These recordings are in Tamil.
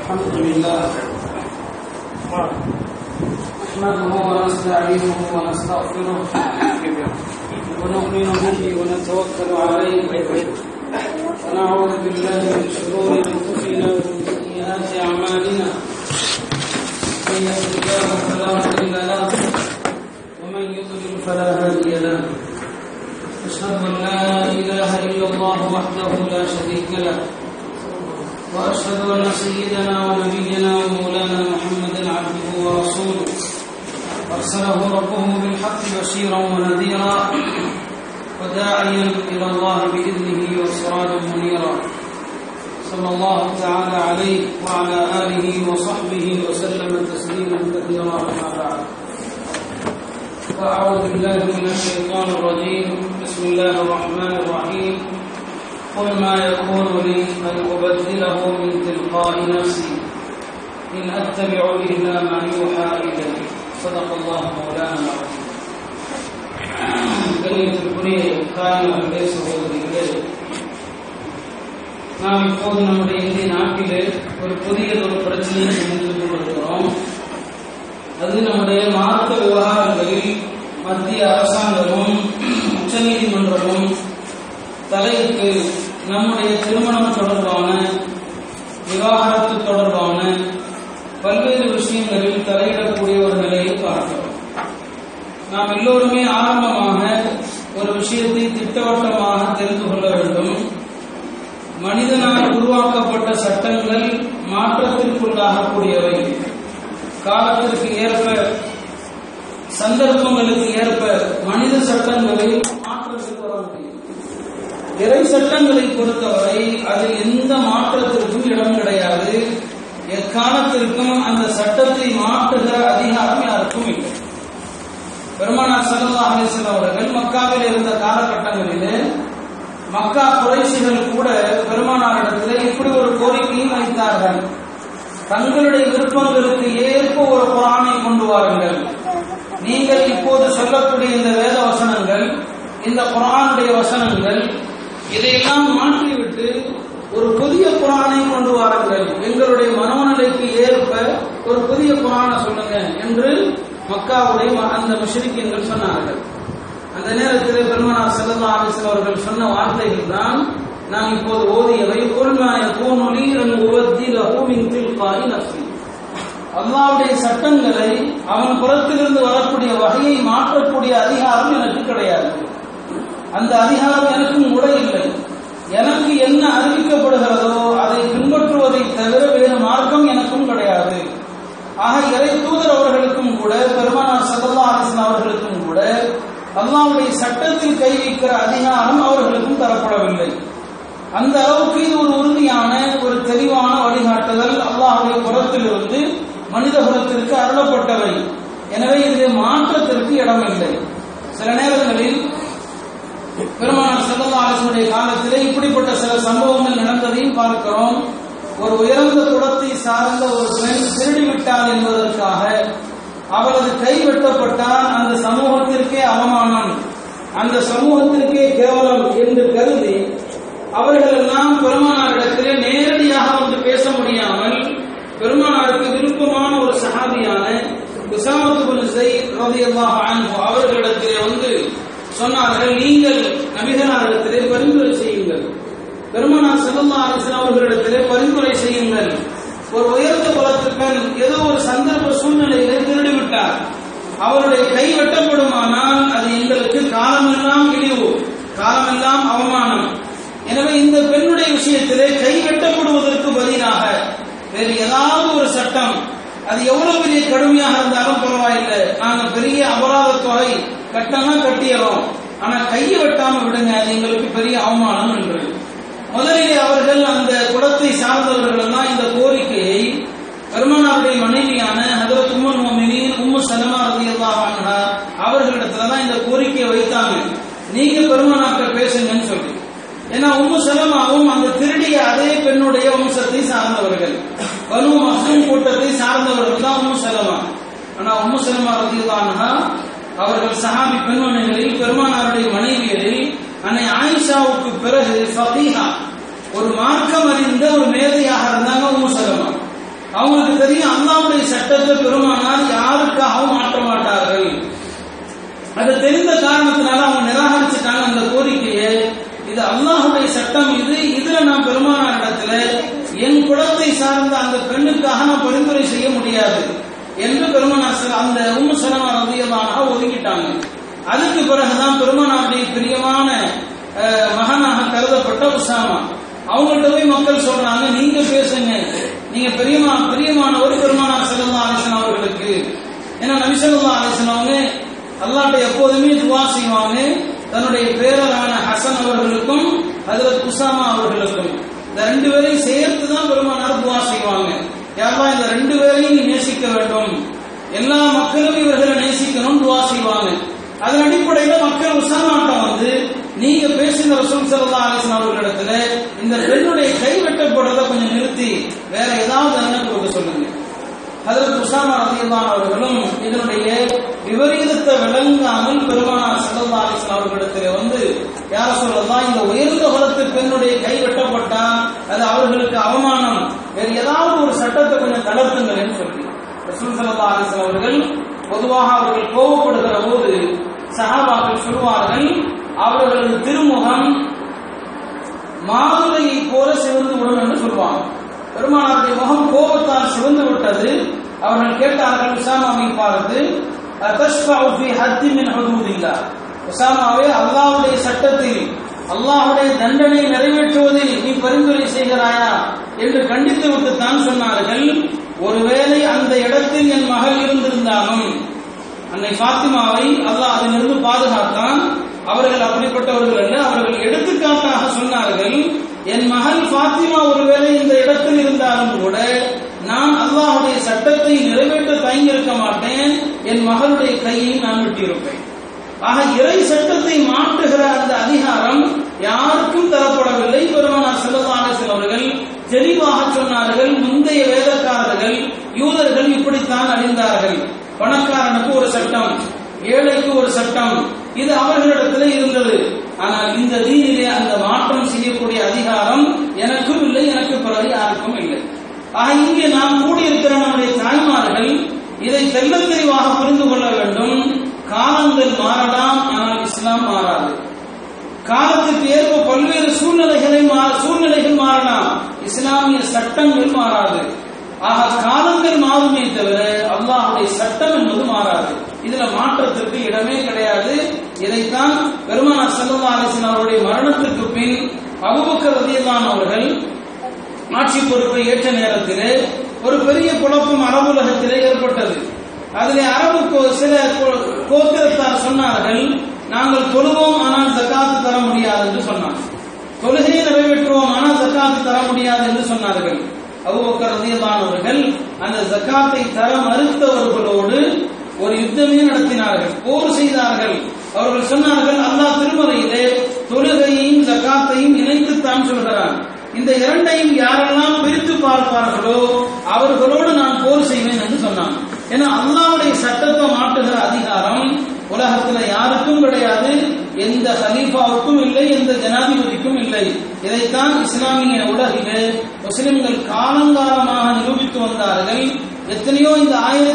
الحمد لله نحمده ونستعينه ونستغفره ونؤمن به ونتوكل عليه ونعوذ بالله من شرور انفسنا ومن سيئات اعمالنا من يهد الله فلا مضل له ومن يضلل فلا هادي له أشهد أن لا إله إلا الله وحده لا شريك له وأشهد أن سيدنا ونبينا ومولانا محمدا عبده ورسوله أرسله ربه بالحق بشيرا ونذيرا وداعيا إلى الله بإذنه وسراجا منيرا صلى الله تعالى عليه وعلى آله وصحبه وسلم تسليما كثيرا أما بعد فأعوذ بالله من الشيطان الرجيم بسم الله الرحمن الرحيم قل ما يكون لي أن أبدله من تلقاء نفسي إن أتبع إلا ما يوحى إلي صدق الله مولانا العظيم கண்ணியத்திற்குரிய தாய்மார்களே சகோதரிகளே, நாம் இப்போது நம்முடைய இந்திய நாட்டிலே ஒரு புதிய ஒரு பிரச்சனையை சந்தித்துக் கொண்டிருக்கிறோம். அது நம்முடைய மார்க்க விவகாரங்களில் மத்திய அரசாங்கமும் உச்சநீதிமன்றமும் தலையிட்டு நம்முடைய திருமணம் தொடர்பான விவாகரத்து தொடர்பான பல்வேறு விஷயங்களில் தலையிடக்கூடிய ஒரு நிலையை பார்க்கிறோம். நாம் எல்லோருமே ஆரம்பமாக ஒரு விஷயத்தை திட்டவட்டமாக தெரிந்து கொள்ள வேண்டும். மனிதனால் உருவாக்கப்பட்ட சட்டங்கள் மாற்றத்திற்குள்ளாகக்கூடியவை. காலத்திற்கு ஏற்ப, சந்தர்ப்பங்களுக்கு ஏற்ப மனித சட்டங்களில் மாற்றத்துக்கு வர முடியும். இறை சட்டங்களை பொறுத்தவரை அதில் எந்த மாற்றத்திற்கும் இடம் கிடையாது. எக்காலத்திற்கும் அந்த சட்டத்தை மாற்றுகிற அதிகாரம் யாருக்கும் இல்லை. பெருமானார் ஸல்லல்லாஹு அலைஹி வஸல்லம் அவர்கள் மக்காவில் இருந்த காலகட்டங்களிலே மக்கா குறைஷிகள் கூட பெருமானாரிடத்தில் இப்படி ஒரு கோரிக்கையும் வைத்தார்கள். தங்களுடைய விருப்பங்களுக்கு ஏற்ப ஒரு குர்ஆனை கொண்டு வாருங்கள். நீங்கள் இப்போது சொல்லக்கூடிய இந்த வேத வசனங்கள், இந்த குர்ஆனுடைய வசனங்கள், இதையெல்லாம் மாற்றிவிட்டு ஒரு புதிய குர்ஆனை கொண்டு வாருங்கள். எங்களுடைய மனோநிலைக்கு ஏற்ப ஒரு புதிய குர்ஆனை சொல்லுங்க என்று மக்காவுடைய அந்த முஷ்ரிக்கீன்கள் சொன்னார்கள். அந்த நேரத்தில் பெருமானார் ஸல்லல்லாஹு அலைஹி வஸல்லம் அவர்கள் சொன்ன வார்த்தைகள் தான் நாம் இப்போது ஓதியவை. குல் மா யகூனு லீ அன் உபத்திலஹு மின் தில்காஇ நஃப்ஸி. அல்லாஹ்வுடைய சட்டங்களை அவன் புறத்திலிருந்து வரக்கூடிய வகையை மாற்றக்கூடிய அதிகாரம் எனக்கு கிடையாது. அந்த அதிகாரம் எனக்கும் கூட இல்லை. எனக்கு என்ன அறிவிக்கப்படுகிறதோ அதை பின்பற்றுவதை தவிர வேறு மார்க்கம் எனக்கும் கிடையாது. ஆக இறை தூதர் அவர்களுக்கும் கூட, பெருமானார் ஸல்லல்லாஹு அலைஹி வஸல்லம் அவர்களுக்கும் கூட அல்லாஹ்வுடைய சட்டத்தில் கை வைக்கிற அதிகாரம் அவர்களுக்கும் தரப்படவில்லை. அந்த அளவுக்கு இது ஒரு உறுதியான, ஒரு தெளிவான வழிகாட்டுதல் அல்லாஹ்வுடைய புறத்திலிருந்து மனித குலத்திற்கு அருளப்பட்டவை. எனவே இது மாற்றத்திற்கு இடமில்லை. சில நேரங்களில் பெருமானார் ஸல்லல்லாஹு அலைஹி வஸல்லம் காலத்திலே இப்படிப்பட்ட சில சம்பவங்கள் நடந்ததையும் பார்க்கிறோம். ஒரு உயர்ந்த குலத்தை சார்ந்த ஒரு பெண் திருடிவிட்டாள் என்பதற்காக அவளது கை வெட்டப்பட்டால் அந்த சமூகத்திற்கே அவமானம், அந்த சமூகத்திற்கே கேவலம் என்று கருதி அவர்கள் எல்லாம் பெருமானாரிடத்திலே நேரடியாக வந்து பேச முடியாமல் பெருமானாருக்கு விருப்பமான ஒரு சஹாபியான உஸாமா இப்னு ஸைத் ரலியல்லாஹு அன்ஹு அவர்களிடத்திலே வந்து சொன்னார்கள், நீங்கள் நபிகளாரிடத்திலே பரிந்துரை செய்யுங்கள், பெருமானார் ஸல்லல்லாஹு அலைஹி வஸல்லம் அவர்களிடத்திலே பரிந்துரை செய்யுங்கள். ஒரு உயர்ந்த குலத்து பெண் ஏதோ ஒரு சந்தர்ப்ப சூழ்நிலையிலே திருடிவிட்டார், அவருடைய கை வெட்டப்படுமானால் அது எங்களுக்கு காலமெல்லாம் இழிவு, காலமெல்லாம் அவமானம். எனவே இந்த பெண்ணுடைய விஷயத்திலே கை வெட்டப்படுவதற்கு பதிலாக வேறு ஏதாவது ஒரு சட்டம், அது எவ்வளவு பெரிய கடுமையாக இருந்தாலும் பரவாயில்லை, நாங்க பெரிய அபராத தொகை கட்டணா கட்டியறோம், ஆனா கையை வெட்டாம விடுங்க, அது எங்களுக்கு பெரிய அவமானம் என்று முதலிலே அவர்கள் அந்த குலத்தை சார்ந்தவர்கள் எல்லாம் இந்த கோரிக்கையை பெருமானாருடைய மனைவியான ஹஜ்ரத் உம்முல் முஃமினீன் உம்மு சலமா ரலியல்லாஹு அன்ஹா அவர்களிடத்துல தான் இந்த கோரிக்கையை வைத்தாங்க. நீங்க பெருமானார்ட்ட பேசுங்கன்னு சொல்லி. ஏன்னா உம்மு சலமாவும் அந்த திருடிய அதே பெண்ணுடைய வம்சத்தை சார்ந்தவர்கள், பனு மக்ஸூம் கூட்டத்தை சார்ந்தவர்கள் தான் உம்மு சலமா. ஆனா உம்மு சலமா ரலியல்லாஹு அன்ஹா அவர்கள் சஹாபி பெண்மணிகளில் பெருமானாருடைய மனைவியரில் அன்னை ஆயிஷாவுக்கு பிறகு ஃபகீஹா, ஒரு மார்க்கம் அறிந்த ஒரு மேதையாக இருந்தாங்க உம்மு சலமா. சட்டத்தை பெருமானார் யாருக்காகவும் மாற்ற மாட்டார்கள். அது தெரிந்த காரணத்தினால அவங்க நிராகரிச்சுட்டாங்க அந்த கோரிக்கையை. இது அல்லாஹுடைய சட்டம், இதுல நான் பெருமானார் இடத்துல என் குலத்தை சார்ந்த அந்த பெண்ணுக்காக நான் பரிந்துரை செய்ய முடியாது என்று பெருமானார் அந்த உம்மு சலமா ரலியல்லாஹு அன்ஹா ஒதுக்கிட்டாங்க. அதுக்கு பிறகுதான் பெருமானாருடைய பிரியமான மகனாக கருதப்பட்ட உசாமா அவங்கள்ட்ட போய் மக்கள் சொல்றாங்க, நீங்க பேசுங்க, நீங்க பிரியமானவர் பெருமானார் ஸல்லல்லாஹு அலைஹி வஸல்லம் அவர்களுக்கு. ஏன்னா நபி ஸல்லல்லாஹு அலைஹி வஸல்லம் அவங்க அல்லாஹ்ட்ட எப்போதுமே துஆ செய்வாங்க. தன்னுடைய பேரரான ஹசன் அவர்களுக்கும் ஹஜ்ரத் உசாமா அவர்களுக்கும் இந்த ரெண்டு பேரையும் சேர்த்து தான் பெருமானார் துஆ செய்வாங்க. யா அல்லாஹ் இந்த ரெண்டு பேரையும் நீ நேசிக்க வேண்டும், எல்லா மக்களும் இவர்களை நேசிக்கணும் துஆ செய்வாங்க. அதன் அடிப்படையில மக்கள் உசாமாட்டம் வந்து நீங்க பேசின ரசூல் ஸல்லல்லாஹு அலைஹி வஸல்லம் அவர்களிடத்துல இந்த பெண்ணுடைய கை வெட்டப்படுறதை கொஞ்சம் நிறுத்தி வேற ஏதாவது என்ன கொடுக்க சொல்லுங்க. ஹஜ்ரத் உசாமா ரலியல்லாஹு அன்ஹு அவர்களும் இதனுடைய விபரீதத்தை விளங்காமல் பெருமானார் ஸல்லல்லாஹு அலைஹி வஸல்லம் அவர்களிடத்துல வந்து யா ரசூலல்லாஹ் இந்த உயர்ந்த குலத்து பெண்ணுடைய கை வெட்டப்பட்டா அது அவர்களுக்கு அவமானம், வேற ஏதாவது ஒரு சட்டத்தை கொஞ்சம் தளர்த்துங்கள்னு சொல்லி ரசூல் ஸல்லல்லாஹு அலைஹி வஸல்லம் அவர்கள் பொதுவாக அவர்கள் கோபப்படுகிற போது சஹாபாக்கள் சொல்வார்கள், அவர்களது திருமுகம் மாதுளையை போல சிவந்து விடும் என்று சொல்வாங்க. பெருமானாருடைய முகம் கோபத்தால் சிவந்து விட்டது. அவர்கள் கேட்டார்கள் உசாமாவை பார்த்து, அத்தஷ்ஃபஉ ஃபீ ஹத்தி மின் ஹுதூதில்லாஹ், உசாமாவே அல்லாஹ்வுடைய சட்டத்தில் அல்லாஹ்வுடைய தண்டனை நிறைவேற்றுவதில் நீ பரிந்துரை செய்கிறாயா என்று கண்டித்து விட்டு தான் சொன்னார்கள், ஒருவேளை அந்த இடத்தில் என் மகள் இருந்திருந்தாலும் அன்னை ஃபாத்திமாவை அல்லாஹ் அதிலிருந்து பாதுகாத்தான். அவர்கள் அப்படிப்பட்டவர்கள் அல்ல. அவர்கள் எடுத்துக்காட்டாக சொன்னார்கள், என் மகள் ஃபாத்திமா ஒருவேளை இந்த இடத்தில் இருந்தாலும் கூட நான் அல்லாஹ்வுடைய சட்டத்தை நிறைவேற்ற தயங்கியிருக்க மாட்டேன், என் மகளுடைய கையை நான் வெட்டியிருப்பேன். ஆக இறை சட்டத்தை மாற்றுகிற அந்த அதிகாரம் யாருக்கும் தரப்படவில்லை. பெருமானார் ஸல்லல்லாஹு அலைஹி வஸல்லம் அவர்கள் தெளிவாக சொன்னார்கள், முந்தைய வேதக்காரர்கள் யூதர்கள் இப்படித்தான் அழிந்தார்கள். பணக்காரனுக்கு ஒரு சட்டம், ஏழைக்கு ஒரு சட்டம், இது அவர்களிடத்தில் இருந்தது. ஆனால் இந்த தீனிலே அந்த மாற்றம் செய்யக்கூடிய அதிகாரம் எனக்கும் இல்லை, எனக்கு பிறகு யாருக்கும் இல்லை. ஆக இங்கே நாம் கூடியிருக்கிற நம்முடைய தாய்மார்கள் இதை தெள்ளத் தெளிவாக புரிந்து கொள்ள வேண்டும். காலங்கள் மாறலாம், ஆனால் இஸ்லாம் மாறாது. காலத்துக்கு ஏற்ப பல்வேறு சூழ்நிலைகள் மாறலாம், இஸ்லாமிய சட்டங்கள் மாறாது. ஆக காலங்கள் மாறுமே தவிர அல்லாஹ்வுடைய சட்டம் என்பது மாறாது. இதுல மாற்றத்திற்கு இடமே கிடையாது. இதைத்தான் பெருமானார் ஸல்லல்லாஹு அலைஹி வஸல்லம் அவருடைய மரணத்திற்கு பின் அபூபக்கர் ரலியல்லாஹு அன்ஹு அவர்கள் ஆட்சி பொறுப்பை ஏற்ற நேரத்திலே ஒரு பெரிய குழப்பம் அரபுலகத்திலே ஏற்பட்டது. அதிலே அரபு சில கோத்திரத்தார் சொன்னார்கள், நாங்கள் தொழுவோம் ஆனால் ஜகாத்து தர முடியாது என்று சொன்னார்கள். தொழுகையை நிறைவேற்றுவோம் ஆனால் ஜகாத்து தர முடியாது என்று சொன்னார்கள். அபூபக்கர் ரலியல்லாஹு அன்ஹு அவர்கள் அந்த ஜகாத்தை தர மறுத்தவர்களோடு ஒரு யுத்தமே நடத்தினார்கள், போர் செய்தார்கள். அவர்கள் சொன்னார்கள், அல்லாஹ் திருமறையிலே தொழுகையையும் ஜகாத்தையும் இணைத்துத்தான் சொல்கிறார், இந்த இரண்டையும் யாரெல்லாம் பிரித்து பார்ப்பார்களோ அவர்களோடு நான் போர் செய்வேன் என்று சொன்னாங்க. ஏன்னா அல்லாஹ்வுடைய சட்டத்தை மாற்றுகிற அதிகாரம் உலகத்தில் யாருக்கும் கிடையாது, எந்த ஹலீஃபாவுக்கும் இல்லை, எந்த ஜனாதிபதிக்கும் இல்லை. இதைத்தான் இஸ்லாமிய உலகிலே முஸ்லிம்கள் காலங்காலமாக நிரூபித்து வந்தார்கள். எத்தனையோ இந்த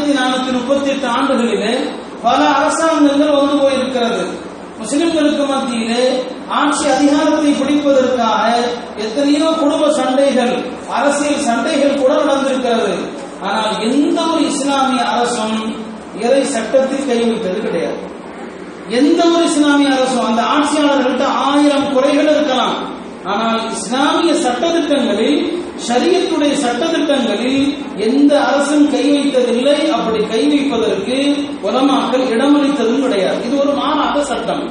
1438 ஆண்டுகளிலே பல அரசாங்கங்கள் வந்து போயிருக்கிறது. முஸ்லிம்களுக்கு மத்தியிலே ஆட்சி அதிகாரத்தை பிடிப்பதற்காக எத்தனையோ குடும்ப சண்டைகள், அரசியல் சண்டைகள் கூட நடந்திருக்கிறது. ஆனால் எந்த ஒரு இஸ்லாமிய அரசும் இறை சட்டத்தில் கை வைத்தது கிடையாது. எந்த ஒரு இஸ்லாமிய அரசும், அந்த ஆட்சியாளர்கள்ட்ட 1000 குறைகள் இருக்கலாம், ஆனால் இஸ்லாமிய சட்டத்திட்டங்களில், ஷரியத்துடைய சட்டத்திட்டங்களில் எந்த அரசும் கை வைத்ததில்லை. அப்படி கை வைப்பதற்கு உலமாக்கள் இடமளித்ததும் கிடையாது. இது ஒரு மாறாத சட்டம்.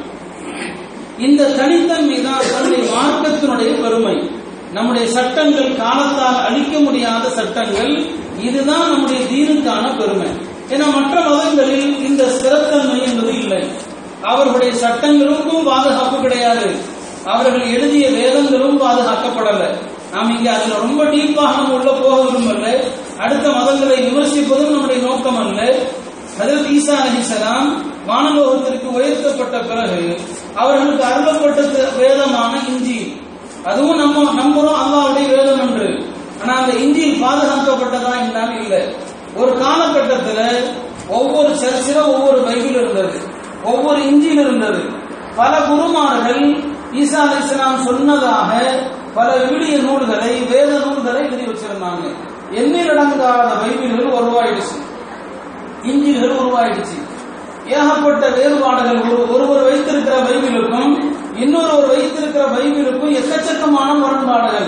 இந்த தனித்தன்மை தான் நம்முடைய மார்க்கத்தினுடைய பெருமை. நம்முடைய சட்டங்கள் காலத்தால் அழிக்க முடியாத சட்டங்கள், இதுதான் நம்முடைய தீனுக்கான பெருமை. ஏன்னா மற்ற மதங்களில் இந்த ஸ்திரத்தன்மை என்பது இல்லை. அவர்களுடைய சட்டங்களுக்கும் பாதுகாப்பு கிடையாது, அவர்கள் எழுதிய வேதங்களும் பாதுகாக்கப்படலை. நாம் இங்கே அதுல ரொம்ப டீப்பாக நம்ம உள்ள போக விரும்பல. அடுத்த மதங்களை விமர்சிப்பதும் நம்முடைய நோக்கம் அல்ல. ஹஜ்ரத் ஈசா அலைஹிஸ்ஸலாம் வானலோகத்திற்கு உயர்த்தப்பட்ட பிறகு அவர்களுக்கு அருளப்பட்ட வேதமான இஞ்சில், அதுவும் நம்ம நம்புறோம் அல்லாஹ்வுடைய வேதம் என்று. ஆனா அந்த இஞ்சில் பாதுகாக்கப்பட்டதா என்றால் இல்லை. ஒரு காலகட்டத்தில் ஒவ்வொரு சர்ச்சில ஒவ்வொரு பைபிள் இருந்தது, ஒவ்வொரு இஞ்சில் இருந்தது. பல குருமார்கள் ஈசா அலைஹிஸ்ஸலாம் சொன்னதாக பல விவிலிய நூல்களை, வேத நூல்களை எழுதி வச்சிருந்தாங்க. எண்ணிலடங்காத பைபிள்கள் உருவாயிடுச்சு, இஞ்சில்கள் உருவாயிடுச்சு. ஏகப்பட்ட வேறுபாடுகள், ஒருவர் வைத்திருக்கிற பைபிளுக்கும் இன்னொருவர் வைத்திருக்கிற பைபிளுக்கும் எக்கச்சக்கமான முரண்பாடுகள்.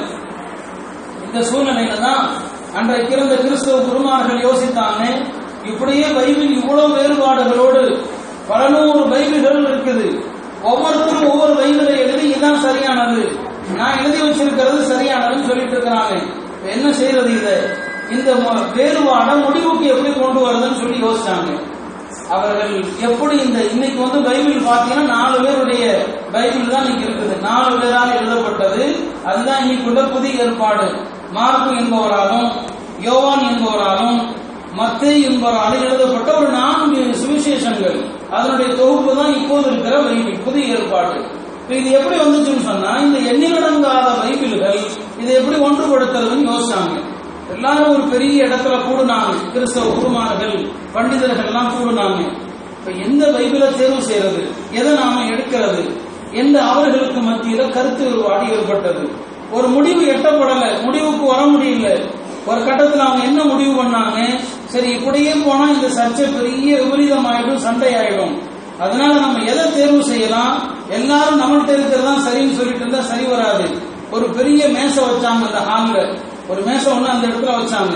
இந்த சூழ்நிலையில தான் அன்றைக்கு இருந்த கிறிஸ்தவ குருமார்கள் யோசித்தாங்க, இப்படியே பைபிள் இவ்வளவு வேறுபாடுகளோடு பல நூறு பைபிள்கள் இருக்குது, ஒவ்வொருத்தரும் ஒவ்வொரு பைபிளை எழுதி இதுதான் சரியானது, நான் எழுதி வச்சிருக்கிறது சரியானதுன்னு சொல்லிட்டு இருக்கிறாங்க. என்ன செய்யறது? இந்த வேறுபாட முடிவுக்கு எப்படி கொண்டு வருதுன்னு சொல்லி யோசிச்சாங்க. அவர்கள் எப்படி இன்னைக்கு பைபிள் பாத்தீங்கன்னா 4 பேருடைய பைபிள் தான் இன்னைக்கு இருக்குது, 4 பேரால் எழுதப்பட்டது. அதுதான் இன்னைக்குள்ள புதிய ஏற்பாடு. மார்க்கு என்பவராலும், யோவான் என்பவராலும், மத்தேயு என்பவராலும் எழுதப்பட்ட ஒரு 4 சுவிசேஷங்கள், அதனுடைய தொகுப்பு தான் இப்போது இருக்கிற பைபிள், புதிய ஏற்பாடு. இது எப்படி வந்துச்சுன்னு சொன்னா, இந்த எண்ணிலடங்காத பைபிள்கள் இதை எப்படி ஒன்றுபடுத்துறதுன்னு யோசிச்சாங்க. எல்லாரும் ஒரு பெரிய இடத்துல கூடுனாங்க, கிறிஸ்தவ குருமார்கள், பண்டிதர்கள் எல்லாம் கூடுனாங்க. இப்ப எந்த பைபிளை தேர்வு செய்யறது, எதை நாம எடுக்கிறது என்று அவர்களுக்கு மத்தியில கருத்து வேறுபாடு ஏற்பட்டது. ஒரு முடிவு எட்டப்படல, முடிவுக்கு வர முடியல. ஒரு கட்டத்தில் அவங்க என்ன முடிவு பண்ணாங்க, சரி இப்படியே போனா இந்த சர்ச்சை பெரிய விபரீதமாயிடும், சண்டை ஆயிடும், அதனால நம்ம எதை தேர்வு செய்யலாம், எல்லாரும் நம்மள்கிட்ட இருக்கிறதா சரின்னு சொல்லிட்டு இருந்தா சரி வராது. ஒரு பெரிய மேசை வச்சாங்க அந்த ஹால்ல, ஒரு மேசை ஒண்ணு அந்த இடத்துல வச்சாங்க.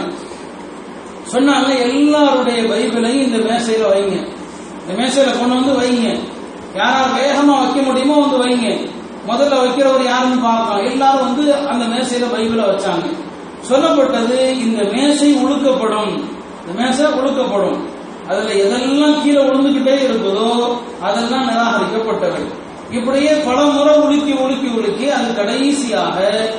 சொன்னாங்க எல்லாருடைய பைபிளையும் இந்த மேசையில வைங்க, இந்த மேசையில கொண்டு வைங்க, யாரால் வேகமா வைக்க முடியுமோ வைங்க, முதல்ல வைக்கிறவர் யாருன்னு பார்க்கலாம். எல்லாரும் அந்த மேசையில பைபிளை வச்சாங்க. சொல்லப்பட்டது, இந்த மேசை உழுக்கப்படும், இந்த மேசை உழுக்கப்படும், அதுல எதெல்லாம் கீழே விழுந்துகிட்டே இருக்குதோ அதெல்லாம் நிராகரிக்கப்பட்டவை. இப்படியே பல முறை உலுக்கி அது கடைசியாக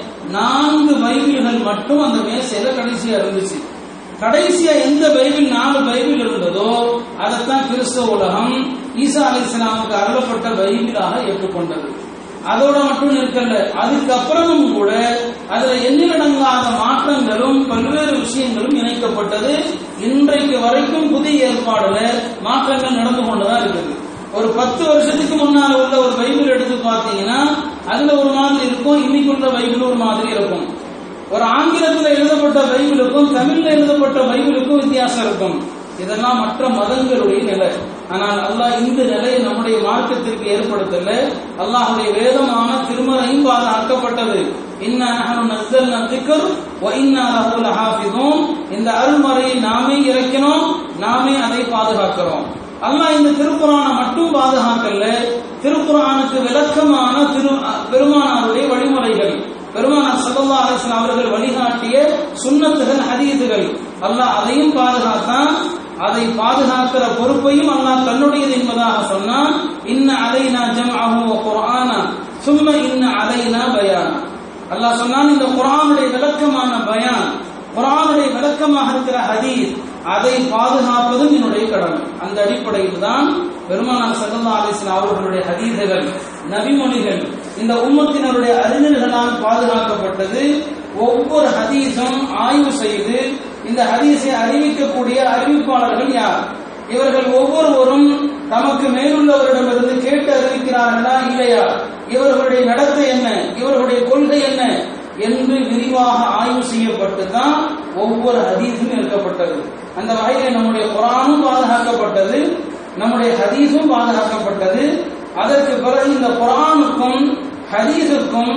4 பைபிள்கள் மட்டும் அந்த மேசையில கடைசியா இருந்துச்சு. கடைசியா எந்த பைபிள் 4 பைபிள் இருந்ததோ அதைத்தான் கிறிஸ்தவ உலகம் ஈசா அலைஹிஸ்ஸலாமுக்கு அருளப்பட்ட பைபிளாக ஏற்றுக்கொண்டது. அதோட மட்டும் இருக்கல, அதுக்கப்புறமும் கூட அதுல எண்ணிலடங்காத மாற்றங்களும் பல்வேறு விஷயங்களும் இணைக்கப்பட்டது. இன்றைக்கு வரைக்கும் புதிய ஏற்பாடுல மாற்றங்கள் நடந்து கொண்டுதான் இருக்குது. ஒரு 10 வருஷத்துக்கு முன்னால உள்ள ஒரு பைபிள் எடுத்து பார்த்தீங்கன்னா அதுல ஒரு மாதிரி இருக்கும், இன்னைக்கு உள்ள பைபிள் ஒரு மாதிரி இருக்கும். ஒரு ஆங்கிலத்தில் எழுதப்பட்ட பைபிளுக்கும் தமிழ்ல எழுதப்பட்ட பைபிளுக்கும் வித்தியாசம் இருக்கும். இதெல்லாம் மற்ற மதங்களுடைய நிலை. ஆனால் அல்லாஹ் இந்த நிலையை நம்முடைய மார்க்கத்திற்கு ஏற்படுத்தல. அல்லாஹுடைய வேதமான திருமறையும் பாதுகாக்கப்பட்டது. இன்னா நஹ்னு நஸ்ஸல்னா ذிக்ர் வ இன்னா லஹு லஹாஃபிதூன். இந்த அருள்மறையை நாமே இறக்கினோம், நாமே அதை பாதுகாக்கிறோம். அல்லாஹ் இந்த திருக்குர்ஆனை மட்டும் பாதுகாக்கல, திருக்குர்ஆனுக்கு விளக்கமான பெருமானாருடைய வழிமுறைகள், பெருமானார் ஸல்லல்லாஹு அலைஹி வஸல்லம் அவர்கள் வழிகாட்டிய சுன்னத்துகள், ஹதீதுகள், அல்லாஹ் அதையும் பாதுகாத்தான். அதை பாதுகாக்கிற பொறுப்பையும் அல்லாஹ் தன்னுடையது என்பதாக சொன்னான். இன்ன அலைனா ஜம்அஹு வ குர்ஆனா சும்ம இன்ன அலைனா பயானா. அல்லாஹ் சொன்னான், இந்த குர்ஆனுடைய விளக்கமான பயான், குர்ஆனுடைய விளக்கமாக இருக்கிற ஹதீஸ், அதை பாதுகாப்பதும் என்னுடைய கடமை. அந்த அடிப்படையில் தான் பெருமானார் ஸல்லல்லாஹு அலைஹி வஸல்லம் அவர்களுடைய ஹதீஸ்கள், நபிமொழிகள் இந்த உம்மத்தினருடைய அறிஞர்களால் பாதுகாக்கப்பட்டது. ஒவ்வொரு ஹதீஸும் ஆய்வு செய்து இந்த ஹதீஸை அறிவிக்கக்கூடிய அறிவிப்பாளர்கள் யார், இவர்கள் ஒவ்வொருவரும் தமக்கு மேலுள்ளவரிடமிருந்து கேட்டு அறிவிக்கிறார்களா இல்லையா, இவர்களுடைய நடத்தை என்ன, இவர்களுடைய கொள்கை என்ன என்று விரிவாக ஆய்வு செய்யப்பட்டு தான் ஒவ்வொரு ஹதீஸும் எடுக்கப்பட்டது. அந்த வகையில் நம்முடைய குர்ஆனும் பாதுகாக்கப்பட்டது, நம்முடைய ஹதீஸும் பாதுகாக்கப்பட்டது. அதற்கு பிறகு இந்த குர்ஆனுக்கும் ஹதீஸுக்கும்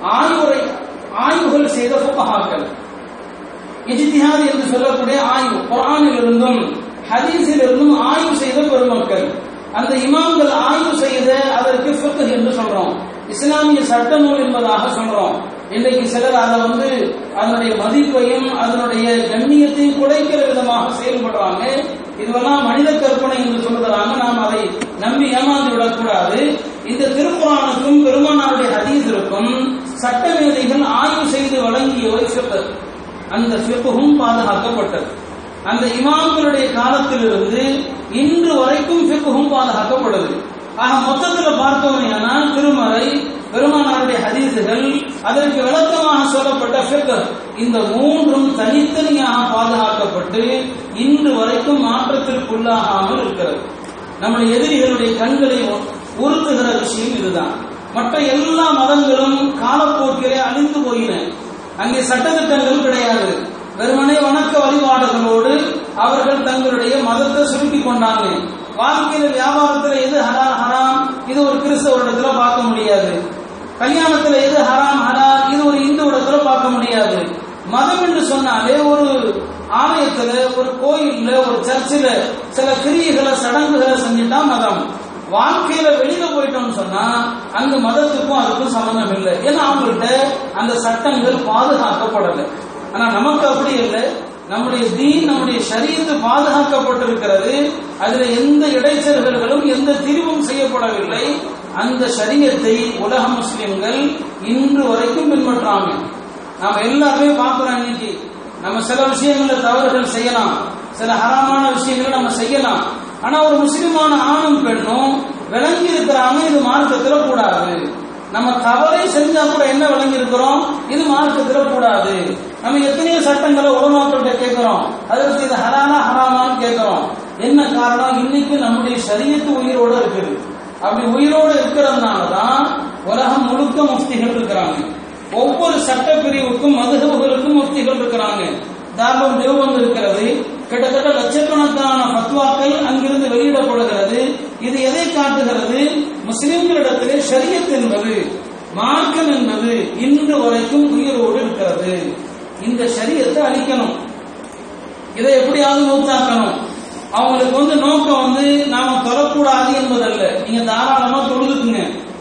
ஆய்வுகள் செய்த ஃபுகஹாக்கள், இஜ்திஹாத் என்று சொல்லக்கூடிய ஆய்வு, குர்ஆனில் இருந்தும் ஹதீஸில் இருந்தும் ஆய்வு செய்த பெருமக்கள், அந்த இமாம்கள் ஆய்வு செய்த அதற்கு ஃபிக்ஹ் என்று சொல்றோம், இஸ்லாமிய சட்ட நூல் என்பதாக சொல்றோம். இன்றைக்கு சிலர் அதை அதனுடைய மதிப்பையும் அதனுடைய கண்ணியத்தையும் குலைக்கிற விதமாக செயல்படுறாங்க. இதுவெல்லாம் மனித கற்பனை என்று சொல்லுறாங்க. நாம் அதை நம்பி ஏமாந்து விடக்கூடாது. இந்த திருக்குர்ஆனுக்கும் பெருமானாருடைய ஹதீஸிற்கும் சட்டமேதைகள் ஆய்வு செய்து வழங்கியவை ஃபிக்ஹ். அந்த ஃபிக்ஹும் பாதுகாக்கப்பட்டது. அந்த இமாம்களுடைய காலத்திலிருந்து இன்று வரைக்கும் ஃபிக்ஹும் பாதுகாக்கப்படுது. ஆக மொத்தத்தில் பார்த்தோம்னா திருமறை, பெருமானாருடைய ஹதீஸுகள், அதற்கு விளக்கமாக சொல்லப்பட்ட ஃபிக்ஹ், இந்த மூன்றும் தனித்தனியாக பாதுகாக்கப்பட்டு இன்று வரைக்கும் மாற்றத்திற்குள்ளாகாமல் இருக்கிறது. நம்முடைய எதிரிகளுடைய கண்களை உறுத்துகிற விஷயம் இதுதான். மற்ற எல்லா மதங்களும் காலப்போக்கிலே அழிந்து போயின. அங்கே சட்டத்திட்டங்கள் கிடையாது. வெறுமனே வணக்க வழிபாடுகளோடு அவர்கள் தங்களுடைய மதத்தை சுருக்கிக் கொண்டாங்க. வாழ்க்கையில வியாபாரத்துல எது ஹராம் இது ஒரு கிறிஸ்தவ இடத்துல பார்க்க முடியாது. கல்யாணத்துல எது ஹராம் ஹலால் இது ஒரு இந்து இடத்துல பார்க்க முடியாது. மதம் என்று சொன்னாலே ஒரு ஆலயத்துல, ஒரு கோயில்ல, ஒரு சர்ச்சில் சில கிரியைகளை சடங்குகளை செஞ்சுட்டா மதம். வாழ்க்கையில வெளியில போயிட்டோம்னு சொன்னா அந்த மதத்துக்கும் அதுக்கும் சம்பந்தம் இல்லை. ஏன்னா அவங்கள்ட்ட அந்த சட்டங்கள் பாதுகாக்கப்படலை. ஆனா நமக்கு அப்படி இல்லை. நம்முடைய தீன், நம்முடைய ஷரியத்து பாதுகாக்கப்பட்டிருக்கிறது. அதுல எந்த இடைச்சல்களும் எந்த திரிவும் செய்யப்படவில்லை. அந்த ஷரியத்தை உலக முஸ்லிம்கள் இன்று வரைக்கும் பின்பற்றாங்க. நாம எல்லாருமே பார்க்கிறோம். இன்னைக்கு நம்ம சில விஷயங்கள தவறுகள் செய்யலாம், சில ஹராமான விஷயங்களை நம்ம செய்யலாம். ஆனா ஒரு முஸ்லிமான ஆணும் பெண்ணும் விளங்கி இருக்கிறாங்க, இது மார்க்கத்துல கூடாது. நம்ம தவறை செஞ்சா கூட என்ன விளங்கி இருக்கிறோம், இது மார்க்கத்துல கூடாது. நம்ம எத்தனையோ சட்டங்களை உலமாக்கள்கிட்ட கேட்கிறோம், அதற்கு இது ஹலாலா ஹராமான்னு கேட்கிறோம். என்ன காரணம், இன்னைக்கு நம்முடைய ஷரியத்து உயிரோடு இருக்குது. அப்படி உயிரோடு இருக்கிறதுனாலதான் உலகம் முழுக்க முஃப்திகள் இருக்கிறாங்க. ஒவ்வொரு சட்ட பிரிவுக்கும் மதுஹபுகளுக்கும் முஃப்திகள் இருக்கிறாங்க. தாருல் தேவபந்த் இருக்கிறது. கிட்டத்தட்ட லட்சக்கணக்கான ஃபத்வாக்கள் அங்கிருந்து வெளியிடப்படுகிறது. இது எதை காட்டுகிறது, முஸ்லிம்களிடத்திலே ஷரியத் என்பது, மார்க்கம் என்பது இன்று வரைக்கும் உயிரோடு இருக்கிறது. இந்த ஷரியத்தை அழிக்கணும், இதை எப்படியாவது மௌத்தாக்கணும். அவங்களுக்கு நோக்கம் நாம தொழக்கூடாது என்பதல்ல. நீங்க தாராளமா தொழுதுக்குங்க,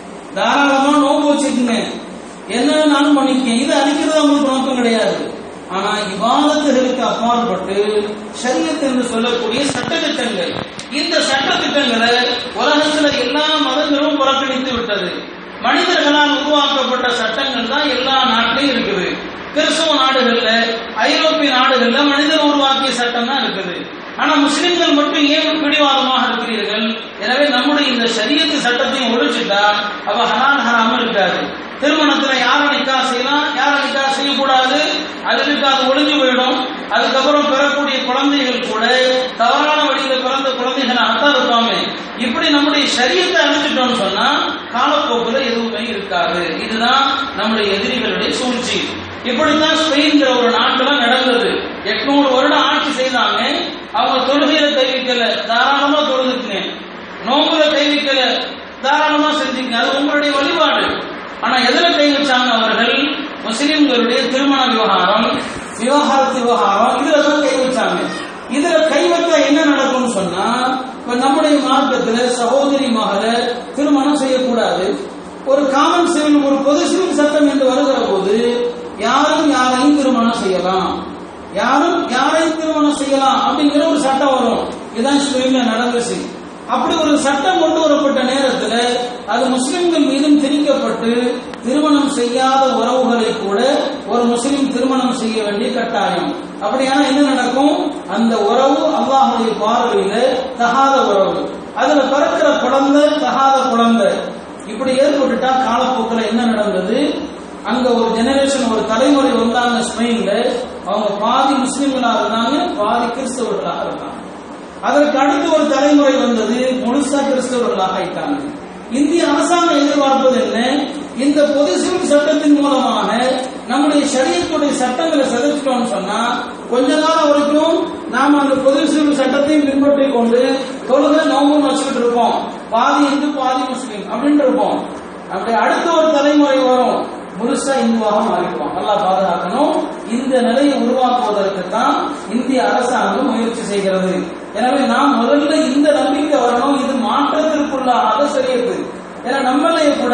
தாராளமா நோன்பு வச்சுக்குங்க, என்ன வேணாலும் பண்ணிக்க, இது அழிக்கிறது அவங்களுக்கு நோக்கம் கிடையாது. ஆனா இபாதத்துகளுக்கு அப்பாற்பட்டு ஷரியத் என்று சொல்லக்கூடிய சட்டத்திட்டங்கள், இந்த சட்டத்திட்டங்களை உலகத்துல எல்லா மதங்களும் புறக்கணித்து விட்டது. மனிதர்களால் உருவாக்கப்பட்ட சட்டங்கள் தான் எல்லா நாட்டிலையும் இருக்குது. கிறிஸ்தவ நாடுகள்ல, ஐரோப்பிய நாடுகள்ல மனிதர் உருவாக்கிய சட்டம் தான் இருக்குது. ஆனா முஸ்லிம்கள் மட்டும் ஏன் பிடிவாதமாக இருக்கிறீர்கள்? எனவே நம்முடைய இந்த ஷரியத்து சட்டத்தையும் ஒழிச்சுட்டா அப்ப ஹலால் ஹராம இருக்காது. திருமணத்துல யாரை நிக்கா செய்யலாம், யாரை நிக்கா செய்யக்கூடாது, அதுக்கு அது ஒளிஞ்சு போயிடும். அதுக்கப்புறம் பெறக்கூடிய குழந்தைகள் கூட தவறான வழியில பிறந்த குழந்தைகள் அத்தான் இருப்பாங்க. இப்படி நம்முடைய ஷரியத்தை அழிச்சிட்டோம்னு சொன்னா காலப்போக்குல எதுவுமே இருக்காது. இதுதான் நம்முடைய எதிரிகளுடைய சூழ்ச்சி. இப்படித்தான் ஸ்பெயின்கிற ஒரு நாட்டுல நடந்தது. 800 வருடம் ஆட்சி செய்தாங்க. அவங்க தொழுகையில கை வைக்கல, தாராளமா தொழுதுக்குங்க. நோம்புல கை வைக்கல, தாராளமா செஞ்சுங்க, அது உங்களுடைய வழிபாடு. ஆனா எதுல கை வச்சாங்க அவர்கள், முஸ்லிம்களுடைய திருமண விவகாரம், விவாகரத்து விவகாரம், இதுலதான் கை வச்சாங்க. இதுல கை வச்சா என்ன நடக்கும்னு சொன்னா, இப்ப நம்முடைய மார்க்கத்துல சகோதரி மகளை திருமணம் செய்யக்கூடாது. ஒரு காமன் சிவில், ஒரு பொது சிவில் சட்டம் என்று வருகிற போது யாரும் யாரையும் திருமணம் செய்யலாம், யாரும் யாரையும் திருமணம் செய்யலாம் அப்படிங்கிற ஒரு சட்டம் வரும். இதுதான் ஸ்பெயின்ல நடந்துச்சு. அப்படி ஒரு சட்டம் கொண்டு வரப்பட்ட நேரத்தில் அது முஸ்லிம்கள் மீதும் திணிக்கப்பட்டு திருமணம் செய்யாத உறவுகளை கூட ஒரு முஸ்லிம் திருமணம் செய்ய வேண்டிய கட்டாயம். அப்படியான என்ன நடக்கும், அந்த உறவு அல்லாஹ்வுடைய பார்வையில தகாத உறவு, அதுல பிறக்கிற குழந்தை தகாத குழந்தை. இப்படி ஏற்பட்டுட்டா காலப்போக்கில் என்ன நடந்தது, அங்க ஒரு ஜெனரேஷன், ஒரு தலைமுறை வந்தாங்க ஸ்பெயின்ல. அவங்க பாதி முஸ்லிம்களா இருந்தாங்க, பாதி கிறிஸ்தவர்களாக இருந்தாங்க. அதற்கு அடுத்து ஒரு தலைமுறை வந்தது, முழுசா கிறிஸ்தவர்களாக ஆயிட்டாங்க. இந்திய அரசாங்கம் எதிர்பார்ப்பது என்ன, இந்த பொது சிவில் சட்டத்தின் மூலமாக நம்முடைய ஷரியத்துடைய சட்டங்களை செலுத்திட்டோம்னு சொன்னா கொஞ்ச காலம் வரைக்கும் நாம அந்த பொது சிவில் சட்டத்தையும் பின்பற்றி கொண்டு தொழுகை நோம்புன்னு வச்சுக்கிட்டு இருப்போம், பாதி இந்து பாதி முஸ்லீம் அப்படின்னு இருப்போம். அப்படி அடுத்த ஒரு தலைமுறை வரும், முழுசா இந்துவாக மாறிடுவோம். நல்லா பாதுகாக்கணும். இந்த நிலையை உருவாக்குவதற்கு தான் இந்திய அரசாங்கம் முயற்சி செய்கிறது. எனவே நாம் முதல்ல இந்த நம்பிக்கை வரணும், இது மாற்றத்திற்குள்ளாக ஷரியத்து. ஏன்னா நம்மளே கூட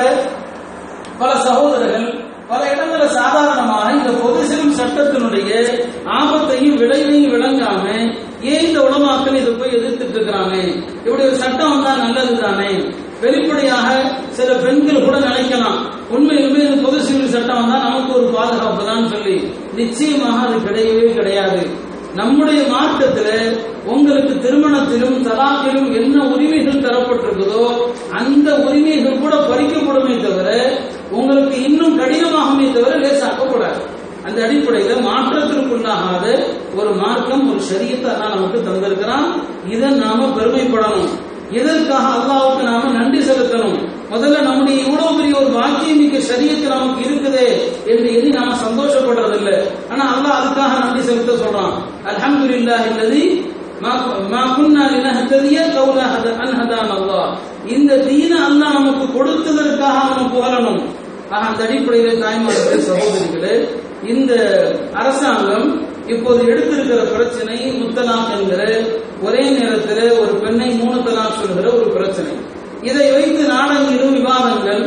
பல சகோதரர்கள் பல இடங்களில் சாதாரணமாக இந்த பொது சிவில் சட்டத்தினுடைய ஆபத்தையும் விளைவையும் விளங்காம ஏன் இந்த உலமாக்கள் இதை போய் எதிர்த்துட்டு இருக்கிறாங்க, இப்படி ஒரு சட்டம் வந்தா நல்லது தானே. வெளிப்படையாக சில பெண்கள் கூட நினைக்கலாம், உண்மையிலுமே இந்த பொது சிவில் சட்டம் வந்தா நமக்கு ஒரு பாதுகாப்பு தான் சொல்லி. நிச்சயமாக அது கிடையவே கிடையாது. நம்முடைய மார்க்கத்துல உங்களுக்கு திருமணத்திலும் தலாக்கிலும் என்ன உரிமைகள் தரப்பட்டிருக்குதோ அந்த உரிமைகள் கூட பறிக்கப்படுமே தவிர உங்களுக்கு இன்னும் கடினமாகுமே தவிர லேசாக்கப்படாது. அந்த அடிப்படையில் மாற்றத்திற்குள்ளாகாத ஒரு மார்க்கம், ஒரு ஷரியத்தை அல்லாஹ் நமக்கு தந்திருக்கிறான். இதை நாம பெருமைப்படணும். இதற்காக அல்லாஹ்வுக்கு நாம நன்றி செலுத்தணும். முதல்ல நம்முடைய இவ்வளவு பெரிய ஒரு பாக்கியம் மிக்க ஷரியத்து நமக்கு இருக்குதே என்று எண்ணி நாம சந்தோஷப்படுறதில்லை. ஆனா அல்லாஹ் அதுக்காக நன்றி செலுத்த சொல்றான். அல்ஹம்துலில்லாஹி அல்லதி மா குன்னா லினஹ்ததிய லௌலா அன் ஹதானா அல்லாஹ். இந்த தீன அல்லாஹ் நமக்கு கொடுத்ததற்காக அவனை புகழணும். அந்த அடிப்படையில் தாய்மார்களே, சகோதரிகளே, இந்த அரசாங்கம் இப்போது எடுத்திருக்கிற பிரச்சனை முத்தலாக் என்கிற ஒரே நேரத்தில் ஒரு பெண்ணை 3 தலாக் சொல்கிற ஒரு பிரச்சனை. இதை வைத்து நாடங்களிலும் விவாதங்கள்,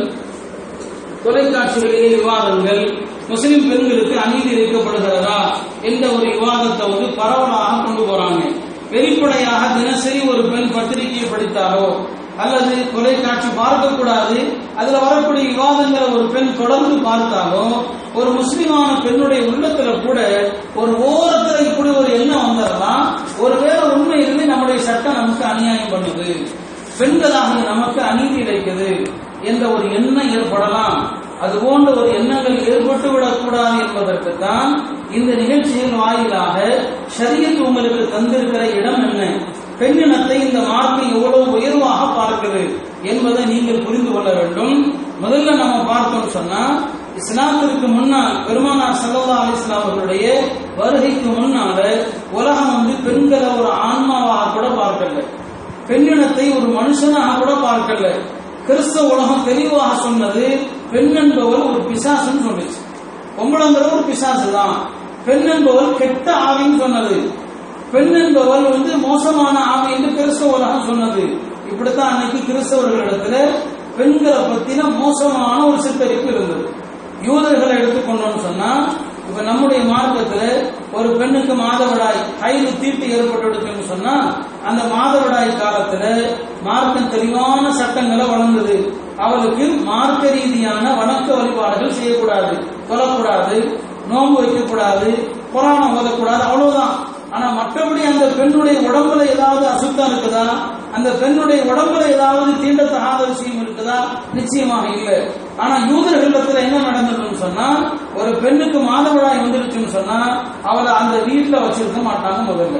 தொலைக்காட்சிகளிலே விவாதங்கள், முஸ்லிம் பெண்களுக்கு அநீதி இழைக்கப்படுகிறதா என்ற ஒரு விவாதத்தை வந்து பரவலாக கொண்டு போறாங்க. வெளிப்படையாக தினசரி ஒரு பெண் பத்திரிகையை படித்தாலோ அல்லது தொலைக்காட்சி பார்க்கக்கூடாது, அதுல வரக்கூடிய விவாதங்களை ஒரு பெண் தொடர்ந்து பார்த்தாலும் ஒரு முஸ்லிமான பெண்ணுடைய உள்ளத்துல கூட ஒரு ஓரத்துல இப்படி ஒரு எண்ணம் வந்ததெல்லாம், ஒருவேளை உண்மை இருந்து நம்முடைய சட்டம் நமக்கு அநியாயம் பண்ணுது, பெண்களாக நமக்கு அநீதி இழைக்குது என்ற ஒரு எண்ணம் ஏற்படலாம். அது போன்ற ஒரு எண்ணங்கள் ஏற்பட்டு விடக்கூடாது என்பதற்குத்தான் இந்த நிகழ்ச்சியின் வாயிலாக ஷரியத் உங்களுக்கு தந்திருக்கிற இடம் என்ன, பெண்ணினத்தை இந்த மார்க்கம் எவ்வளவு உயர்வாக பார்க்கிறது என்பதை நீங்கள் புரிந்து கொள்ள வேண்டும். முதல்ல நம்ம பார்த்தோம் சொன்னா, இஸ்லாத்திற்கு முன்னால் பெருமானார் ஸல்லல்லாஹு அலைஹி வஸல்லம் அவர்களுடைய வருகைக்கு முன்னால உலகம் வந்து பெண்களை ஒரு ஆன்மாவாக கூட பார்க்கல, பெண்ணினத்தை ஒரு மனுஷனாக கூட பார்க்கல. கிறிஸ்தவ உலகம் தெளிவாக சொன்னது, பெண் என்பவள் ஒரு பிசாசுன்னு சொன்னுச்சு. பொம்பளங்கிற ஒரு பிசாசு தான். பெண் என்பவள் கெட்ட ஆவின்னு சொன்னது. பெண் என்பவள் வந்து மோசமான ஆவி என்று கிறிஸ்தவ உலகம் சொன்னது. இப்படித்தான் அன்னைக்கு கிறிஸ்தவர்களிடத்துல பெண்களை பத்தின மோசமான ஒரு சித்தரிப்பு இருந்தது. யூதர்களை எடுத்துக்கொண்டோம்னு சொன்னா, இப்ப நம்முடைய மார்க்கத்துல ஒரு பெண்ணுக்கு மாதவிடாய் கைது தீட்டு ஏற்பட்டு சொன்னா, அந்த மாதவிடாய் காலத்துல மார்க்கம் தெளிவான சட்டங்களை வழங்குது. அவளுக்கு மார்க்க ரீதியான வணக்க வழிபாடுகள் செய்யக்கூடாது, சொல்லக்கூடாது, நோன்பு வைக்கக்கூடாது, குர்ஆன் ஓதக்கூடாது, அவ்வளவுதான். ஆனா மற்றபடி அந்த பெண்ணுடைய உடம்புல ஏதாவது அசுத்தம் இருக்குதா, அந்த பெண்ணுடைய உடம்புல ஏதாவது தீண்டத்தகாத விஷயம் இருக்குதா? நிச்சயமாக இல்லை. ஆனா யூதர்களிடத்துல என்ன நடந்ததுன்னு சொன்னா, ஒரு பெண்ணுக்கு மாதவிடாய் வந்துருச்சுன்னு சொன்னா அவளை அந்த வீட்டுல வச்சிருக்க மாட்டாங்க. முதல்ல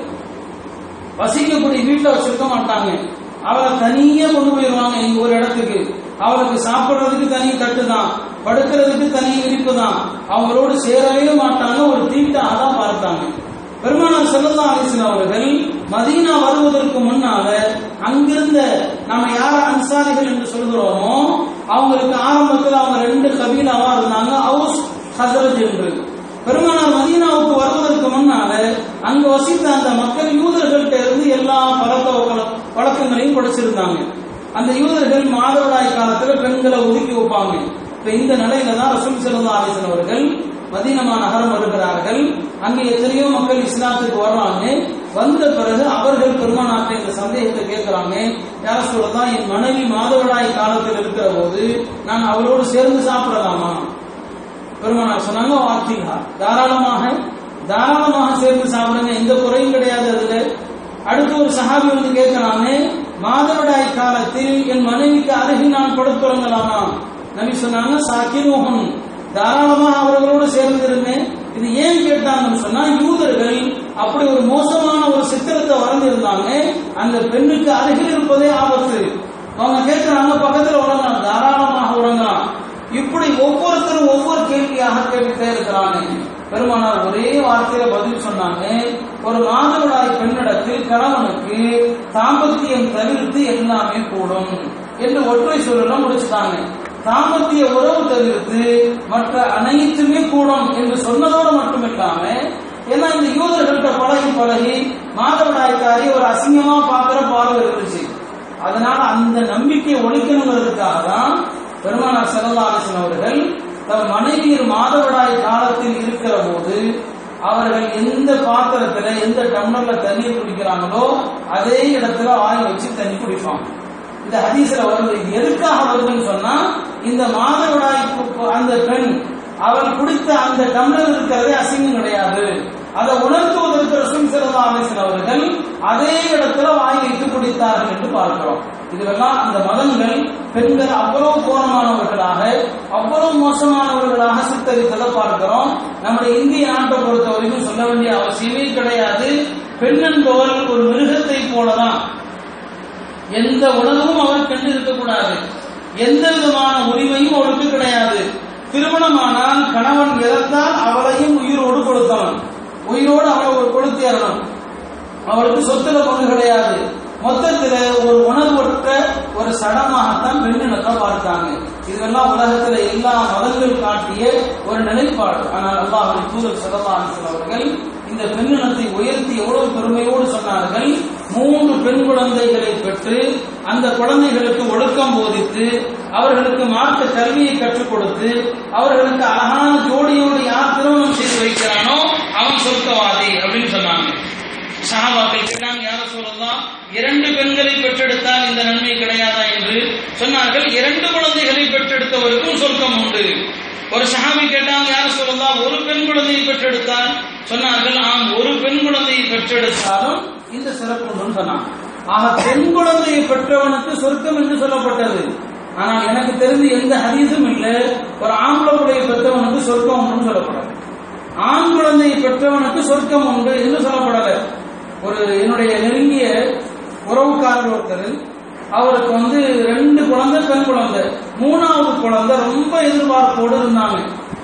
வசிக்கக்கூடிய வீட்டுல வச்சிருக்க மாட்டாங்க. அவளை தனியே கொண்டு போயிருவாங்க இங்க ஒரு இடத்துக்கு. அவளுக்கு சாப்பிடுறதுக்கு தனி தட்டு தான், படுக்கிறதுக்கு தனி விரிப்பு தான். அவங்களோடு சேரவே மாட்டாங்க. ஒரு தீட்டாக தான் பார்த்தாங்க. பெருமானார் ஸல்லல்லாஹு அலைஹி வஸல்லம் அவர்கள் மதீனா வருவதற்கு முன்னால அங்கிருந்த நம்ம யார அன்சாரிகள் என்று சொல்கிறோமோ அவங்களுக்கு ஆரம்பத்தில் அவங்க 2 கபீலாவா இருந்தாங்க, அவுஸ் ஹஸ்ரஜ் என்று. பெருமானார் மதீனாவுக்கு வருவதற்கு முன்னால அங்கு வசித்த அந்த மக்கள் யூதர்கள்ட்ட இருந்து எல்லா பழக்கங்களையும் படிச்சிருந்தாங்க. அந்த யூதர்கள் மாதவிடாய் காலத்துல பெண்களை ஒதுக்கி வைப்பாங்க. இப்ப இந்த நிலையில தான் ரசூல் ஸல்லல்லாஹு அலைஹி வஸல்லம் அவர்கள் மதீனா நகரம் வருகிறார்கள். அங்கே எத்தனையோ மக்கள் இஸ்லாத்துக்கு வர்றாங்க. வந்த பிறகு அவர்கள் பெருமானார்ட்ட இந்த சந்தேகத்தை கேட்கிறாங்க, யா ரசூலல்லாஹ், என் மனைவி மாதவிடாய் காலத்தில் இருக்கிற போது நான் அவளோடு சேர்ந்து சாப்பிடலாமா? பெருமானார் சொன்னாங்க, வாக்கிலா, தாராளமாக சேர்ந்து சாப்பிடுங்க, எந்த குறையும் கிடையாது அதுல. அடுத்து ஒரு சஹாபி வந்து கேட்கிறாங்க, மாதவிடாய் காலத்தில் என் மனைவிக்கு அருகில் நான் படுத்துறங்கலாமா? நபி சொன்னாங்க, சாக்கினோஹும், தாராளமாக அவர்களோடு சேர்ந்திருந்தேன். இது ஏன் கேட்டாங்கன்னு சொன்னா, யூதர்கள் அப்படி ஒரு மோசமான ஒரு சித்திரத்தை வரைஞ்சிருந்தாங்க. அந்த பெண்ணுக்கு அருகில் இருப்பதே ஆபத்து. அவங்க கேட்கிறாங்க, பக்கத்தில் உறங்கலாம், தாராளமாக உறங்கலாம். இப்படி ஒவ்வொருத்தரும் ஒவ்வொரு கேள்வியாக கேட்டுட்டே இருக்கிறாங்க. பெருமானார் ஒரே வார்த்தையில பதில் சொன்னாங்க, ஒரு மாதவிடாய் பெண்ணிடத்தில் கணவனுக்கு தாம்பத்தியம் தவிர்த்து எல்லாமே கூடும் என்று ஒற்றை சொல்ல முடிச்சுட்டாங்க. தாம்பத்திய உறவு தவிர்த்து மற்ற அனைத்துமே கூடும் என்று சொன்னதோடு மட்டுமில்லாம, ஏன்னா இந்த யூதர்கள்ட்ட பழகி மாதவிடாய்க்காரி ஒரு அசிங்கமா பார்க்கிற பார்வை இருந்துச்சு. அதனால அந்த நம்பிக்கையை ஒழிக்கணுங்கிறதுக்காக தான் பெருமானார் ஸல்லல்லாஹு அலைஹி வஸல்லம் அவர்கள் தம் மனைவியர் மாதவிடாய் காலத்தில் இருக்கிற போது அவர்கள் எந்த பாத்திரத்துல எந்த டம்ளர்ல தண்ணீர் குடிக்கிறாங்களோ அதே இடத்துல வாய் வச்சு தண்ணி குடிப்பாங்க. இந்த ஹதீஸ்ல வருது. இது எதுக்காக வருதுன்னு சொன்னா, இந்த மாதவிடாய் அந்த பெண் அவள் குடித்த அந்த டம்ளர் இருக்கிறதே அசிங்கம் கிடையாது. அதை உணர்த்துவதற்கு ரசூல் ஸல்லல்லாஹு ஸல்லல்லாஹு அலைஹி வஸல்லம் அவர்கள் அதே இடத்துல வாய் வைத்து குடித்தார்கள் என்று பார்க்கிறோம். இதெல்லாம் அந்த மதங்கள் பெண்கள் அவ்வளவு கோரமானவர்களாக அவ்வளவு மோசமானவர்களாக சித்தரித்ததை பார்க்கிறோம். நம்முடைய இந்திய நாட்டை பொறுத்தவரைக்கும் சொல்ல வேண்டிய அவசியமே கிடையாது. பெண் என்பவள் ஒரு மிருகத்தை போலதான். எந்த உணர்வும் அவர் கண்டு இருக்கக்கூடாது, எந்த விதமான உரிமையும் அவருக்கு கிடையாது. திருமணமானால் கணவன் இறந்தால் அவளையும் உயிரோடு கொடுத்தவன், உயிரோடு அவளை கொளுத்தியறணும், அவளுக்கு சொத்துல பங்கு கிடையாது. மொத்தத்துல ஒரு உணர்வற்ற ஒரு சடமாகத்தான் பெண்ணினத்தை பார்த்தாங்க. இதெல்லாம் உலகத்துல எல்லா மதங்கள் காட்டிய ஒரு நிலைப்பாடு. ஆனால் அல்லாஹ்வுடைய தூதர் ஸல்லல்லாஹு அலைஹி வஸல்லம் அவர்கள் இந்த பெண்ணினத்தை உயர்த்தி எவ்வளவு பெருமையோடு சொன்னார்கள். 3 பெண் குழந்தைகளை பெற்று அந்த குழந்தைகளுக்கு ஒழுக்கம் போதித்து அவர்களுக்கு மார்க்க கல்வியை கற்றுக் கொடுத்து அவர்களுக்கு அழகான ஜோடியோடு யார் திருமணம் செய்து வைக்கிறானோ அவன் சொர்க்கவாதி அப்படின்னு சொன்னாங்க. சஹாபாக்கள் கேட்டாங்க, யார சொல்லலாம், 2 பெண்களை பெற்றெடுத்தால் இந்த நன்மை கிடையாதா என்று சொன்னார்கள். 2 குழந்தைகளை பெற்றெடுத்தவருக்கும் சொர்க்கம் உண்டு. ஒரு சஹாபி கேட்டாங்க, யார சொல்லலாம், 1 பெண் குழந்தையை பெற்றெடுத்தால் சொன்னார்கள், ஆம், 1 பெண் குழந்தையை பெற்றெடுத்தாலும் இந்த சிறப்பு உண்டு சொன்னாங்க. ஆக பெண் குழந்தையை பெற்றவனுக்கு சொர்க்கம் என்று சொல்லப்பட்டது. ஆனால் எனக்கு தெரிந்து எந்த ஹதீஸும் இல்லை ஒரு ஆம்பளை பெற்றவனுக்கு சொர்க்கம் உண்டு சொல்லப்படாது, ஆண் குழந்தையை பெற்றவனுக்கு சொர்க்கம் உண்டு என்று சொல்லப்படலை. ஒரு என்னுடைய நெருங்கிய உறவுக்காரர் ஒருத்தர், அவருக்கு 2 குழந்தை, பெண் குழந்தை, 3வது குழந்தை ரொம்ப எதிர்பார்ப்போடு இருந்தாங்க,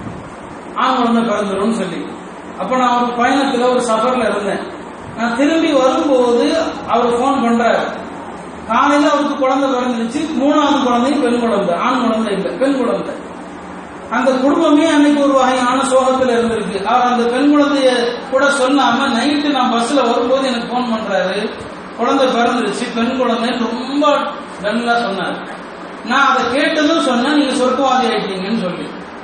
ஆண் குழந்தை பிறந்துடும் சொல்லி. அப்ப நான் ஒரு பயணத்துல ஒரு சஃபர்ல இருந்தேன். நான் திரும்பி வரும்போது அவர் போன் பண்றாரு. காலையில அவருக்கு குழந்தை பிறந்துருச்சு, 3வது குழந்தையும் பெண் குழந்தை, ஆண் குழந்தை இல்லை, பெண் குழந்தை. அந்த குடும்பமே அன்னைக்கு ஒரு வகையான சோகத்துல இருந்திருக்கு. அவர் அந்த பெண் குழந்தைய கூட சொல்லாம நைட்டு நான் பஸ்ல வரும்போது எனக்கு போன் பண்றாரு, குழந்தை பிறந்துருச்சு, பெண் குழந்தை, ரொம்ப நல்லா சொன்னார். நான் அதை கேட்டதும் சொன்னேன், நீங்க சொர்க்கவாதி ஆயிட்டீங்கன்னு சொல்லி.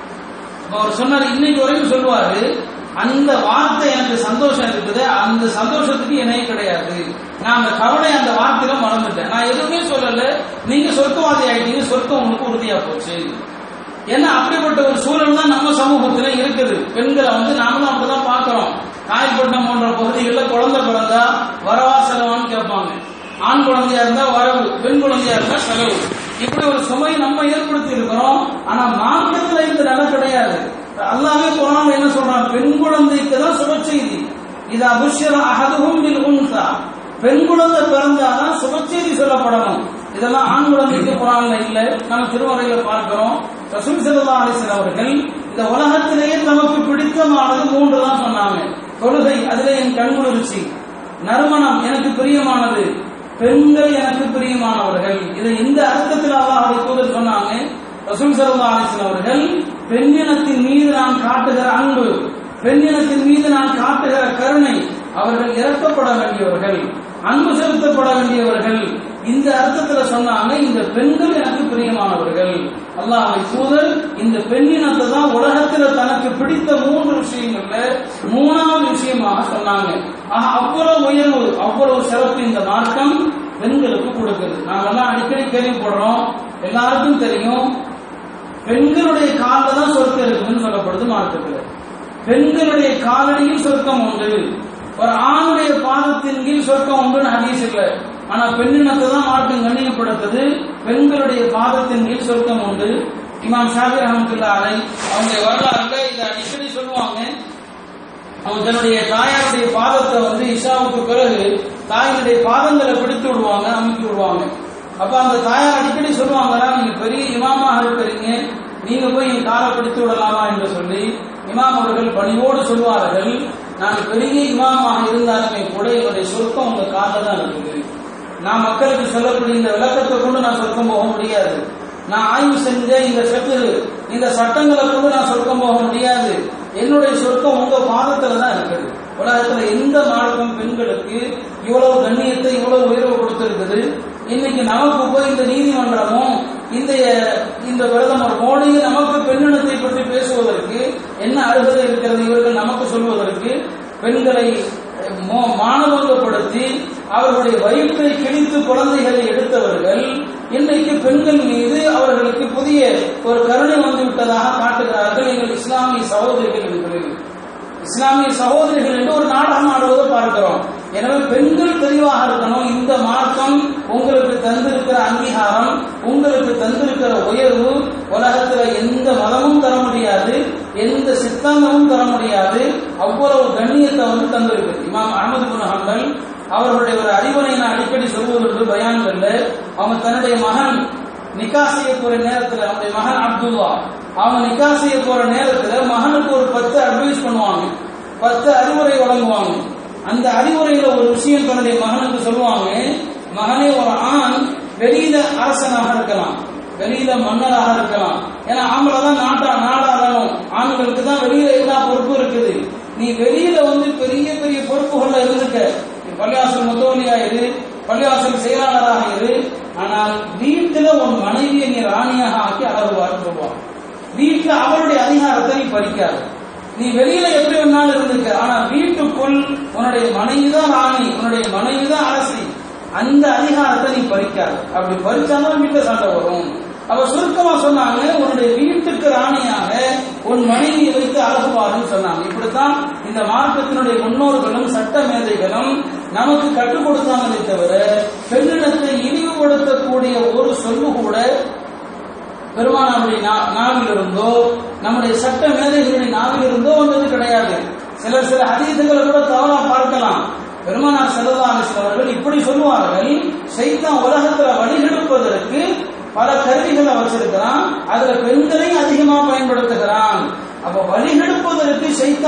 அவர் சொன்னார், இன்னைக்கு வரைக்கும் சொல்லுவாரு, அந்த வார்த்தை எனக்கு சந்தோஷம் இருக்குது, அந்த சந்தோஷத்துக்கு இணைய கிடையாது. நான் அந்த கவலை அந்த வார்த்தையில மறந்துட்டேன். நான் எதுவுமே சொல்லல, நீங்க சொர்க்கவாதி ஆயிட்டீங்க, சொர்க்கம் உங்களுக்கு உறுதியா போச்சு. ஏன்னா அப்படிப்பட்ட ஒரு சூழல் தான் நம்ம சமூகத்துல இருக்குது. பெண்களை நாமளும் அப்படிதான் பாக்குறோம். காயல்பட்டினம் போன்ற பகுதிகளில் குழந்தை பிறந்தா வரவா செலவான்னு கேட்பாங்க. ஆண் குழந்தையா இருந்தா வரவு, பெண் குழந்தையா இருந்தா செலவு. இப்படி ஒரு சுமை நம்ம ஏற்படுத்தி இருக்கிறோம். ஆனா மார்க்கத்துல இந்த நிலை கிடையாது. அல்லாஹ்வே குர்ஆன்ல என்ன சொல்றான், பெண் குழந்தைக்கு தான் சுப செய்தி. இது அபுஷ்ஷர அஹதுஹும் பில் உன்ஸா, பெண் குழந்தை பிறந்தாதான் சுப செய்தி சொல்லப்படணும். இதெல்லாம் ஆண் குழந்தைக்கு குர்ஆன்ல இல்ல. நம்ம திருமறையில பார்க்கிறோம். ரசூல் ஸல்லல்லாஹு அலைஹி வஸல்லம் அவர்கள் இந்த உலகத்திலேயே நமக்கு பிடித்தமானது 3 தான் சொன்னாங்க. தொழுகை, அதிலே என் கண்குளிர்ச்சி, நறுமணம் எனக்கு பிரியமானது, பெண்கள் எனக்கு பிரியமானவர்கள். இதை இந்த அர்த்தத்தில் அல்லாஹ்வுடைய தூதர் சொன்னாங்க. ரசூல் ஸல்லல்லாஹு அலைஹி வஸல்லம் அவர்கள் பெண்ணினத்தின் மீது நான் காட்டுகிற அன்பு, பெண்ணினத்தின் மீது நான் காட்டுகிற கருணை, அவர்கள் இறக்கப்பட வேண்டியவர்கள், அன்பு செலுத்தப்பட வேண்டியவர்கள், இந்த அர்த்தத்தில் சொன்னாங்க. இந்த பெண்கள் எனக்கு பிரியமானவர்கள். அல்லாஹ்வுடைய தூதர் இந்த பெண்ணினத்தை தான் உலகத்தில் தனக்கு பிடித்த 3 விஷயங்கள்ல 3வது விஷயமாக சொன்னாங்க. அவ்வளவு உயர்வு, அவ்வளவு சிறப்பு இந்த மார்க்கம் பெண்களுக்கு கொடுக்குது. நாங்கெல்லாம் அடிக்கடி கேள்விப்படுறோம், எல்லாருக்கும் தெரியும், பெண்களுடைய காலில் தான் சொர்க்கம் இருக்குன்னு சொல்லப்படுது மார்க்கத்தில். பெண்களுடைய காலடியில் சொர்க்கம் உண்டு. ஒரு ஆணுடைய பாதத்தின் கீழ் சொர்க்கம் உண்டுன்னு ஹதீஸ் இல்லை. ஆனா பெண்ணினத்தை தான் மார்க்கம் கண்ணியப்படுத்துது. பெண்களுடைய பாதத்தின் கீழ் சொர்க்கம் உண்டு. இமாம் ஷாஃபி ரஹ்மத்துல்லாஹி அலைஹி அவங்க வரலாறுல இதை அடிக்கடி சொல்லுவாங்க. அவங்க தன்னுடைய தாயாருடைய பாதத்தை இஷாவுக்கு பிறகு தாயினுடைய பாதங்களை பிடித்து விடுவாங்க, அமுக்கி விடுவாங்க. அப்ப அந்த தாயார் அடிக்கடி சொல்லுவாங்க, நீங்க பெரிய இமாமாக இருக்கிறீங்க, நீங்க போய் என் காலை பிடித்து விடலாமா என்று சொல்லி இமாம் அவர்கள் பணியோடு சொல்வார்கள், நான் பெரிய இமாமாக இருந்தாலுமே கூட என்னுடைய சொர்க்கம் உங்க காலில் தான் இருக்குது. நான் மக்களுக்கு சொல்லக்கூடிய இந்த விளக்கத்தை கொண்டு நான் சொர்க்கம் போக முடியாது. நான் ஆய்வு செஞ்ச இந்த சட்டங்களை கொண்டு நான் சொர்க்கம் போக முடியாது. என்னுடைய சொர்க்கம் உங்க பாதத்துல தான் இருக்குது. உலகத்துல எந்த மார்க்கம் பெண்களுக்கு இவ்வளவு கண்ணியத்தை, இவ்வளவு உயர்வு கொடுத்திருக்குது? இன்னைக்கு நமக்கு போய் இந்த நீதிமன்றமும் இந்த பிரதமர் மோடியும் நமக்கு பெண்ணினத்தை பற்றி பேசுவதற்கு என்ன அருகதை இருக்கிறது? இவர்கள் நமக்கு சொல்வதற்கு பெண்களை மானபங்கப்படுத்தி அவர்களுடைய வயிற்றை கிழித்து குழந்தைகளை எடுத்தவர்கள் இன்றைக்கு பெண்கள் மீது அவர்களுக்கு புதிய ஒரு கருணை வந்துவிட்டதாக காட்டுகிறார்கள். எங்கள் இஸ்லாமிய சகோதரிகள் என்று ஒரு நாடகம் ஆடுவதை பார்க்கிறோம். உங்களுக்கு தந்திருக்கிற அங்கீகாரம், உங்களுக்கு தந்திருக்கிற உயர்வு உலகத்துல எந்த மதமும் தர முடியாது, எந்த சித்தாந்தமும் தர முடியாது. அவ்வளவு கண்ணியத்தை தந்திருக்கு. இமாம் அஹ்மது பின் ஹம்பல் அவர்களுடைய ஒரு அறிவுரை நான் அடிக்கடி சொல்வதற்கு பயான்கள்ல, அவங்க தன்னுடைய மகன் நிக்கா செய்ய போற நேரத்தில், அவனுடைய மகன் அப்துல்லா அவங்க நிக்கா செய்ய போற நேரத்தில் மகனுக்கு ஒரு 10 அட்வைஸ் பண்ணுவாங்க, 10 அறிவுரை வழங்குவாங்க. அந்த அறிவுரையில ஒரு விஷயம் தன்னுடைய மகனுக்கு சொல்லுவாங்க, மகனே, ஒரு ஆண் வெளியில அரசனாக இருக்கலாம், வெளியில மன்னராக இருக்கலாம். ஏன்னா ஆம்பளை தான் நாடாளணும், ஆண்களுக்கு தான் வெளியில எல்லா பொறுப்பும் இருக்குது. நீ வெளியில பெரிய பெரிய பொறுப்புகள்ல இருந்துக்க, பள்ளிவாசல் முத்தவலியா இரு, பள்ளிவாசல் செயலாளராக இரு, ஆனால் வீட்டுல உன் மனைவியை நீ ராணியாக ஆக்கி அழகுவார்னு சொல்லுவான். வீட்டுல அவருடைய அதிகாரத்தை நீ பறிக்காது. நீ வெளியில எப்படி வேணாலும் இருந்துக்க, ஆனா வீட்டுக்குள் உன்னுடைய மனைவிதான் ராணி, உன்னுடைய மனைவிதான் அரசி, அந்த அதிகாரத்தை நீ பறிக்காது. அப்படி பறிச்சாதான் வீட்டுல சண்டை வரும். அப்ப சுருக்கமா சொன்னாங்க, உன்னுடைய வீட்டுக்கு ராணியாக உன் மனைவியை வைத்து அழகுவாருன்னு சொன்னாங்க. இப்படித்தான் இந்த மார்க்கத்தினுடைய முன்னோர்களும் சட்ட மேதைகளும் நமக்கு கற்றுக் கொடுத்தாங்களே தவிர, பெண்ணிடத்தை இழிவுபடுத்தக்கூடிய ஒரு சொல்லு கூட பெருமானாருடைய நாவிலிருந்தோ நம்முடைய சட்ட மேதைகளுடைய நாவிலிருந்தோ வந்தது கிடையாது. சில ஹதீசுகளை கூட தவறா பார்க்கலாம். பெருமானார் ஸல்லல்லாஹு அலைஹி வஸல்லம் அவர்கள் இப்படி சொல்லுவார்கள், ஷைத்தான் உலகத்துல வழிகெடுப்பதற்கு பல கருவிகளை வச்சிருக்கிறான், அதுல பெண்களை அதிகமா பயன்படுத்துகிறான். அப்ப வழிகெடுப்பதற்கு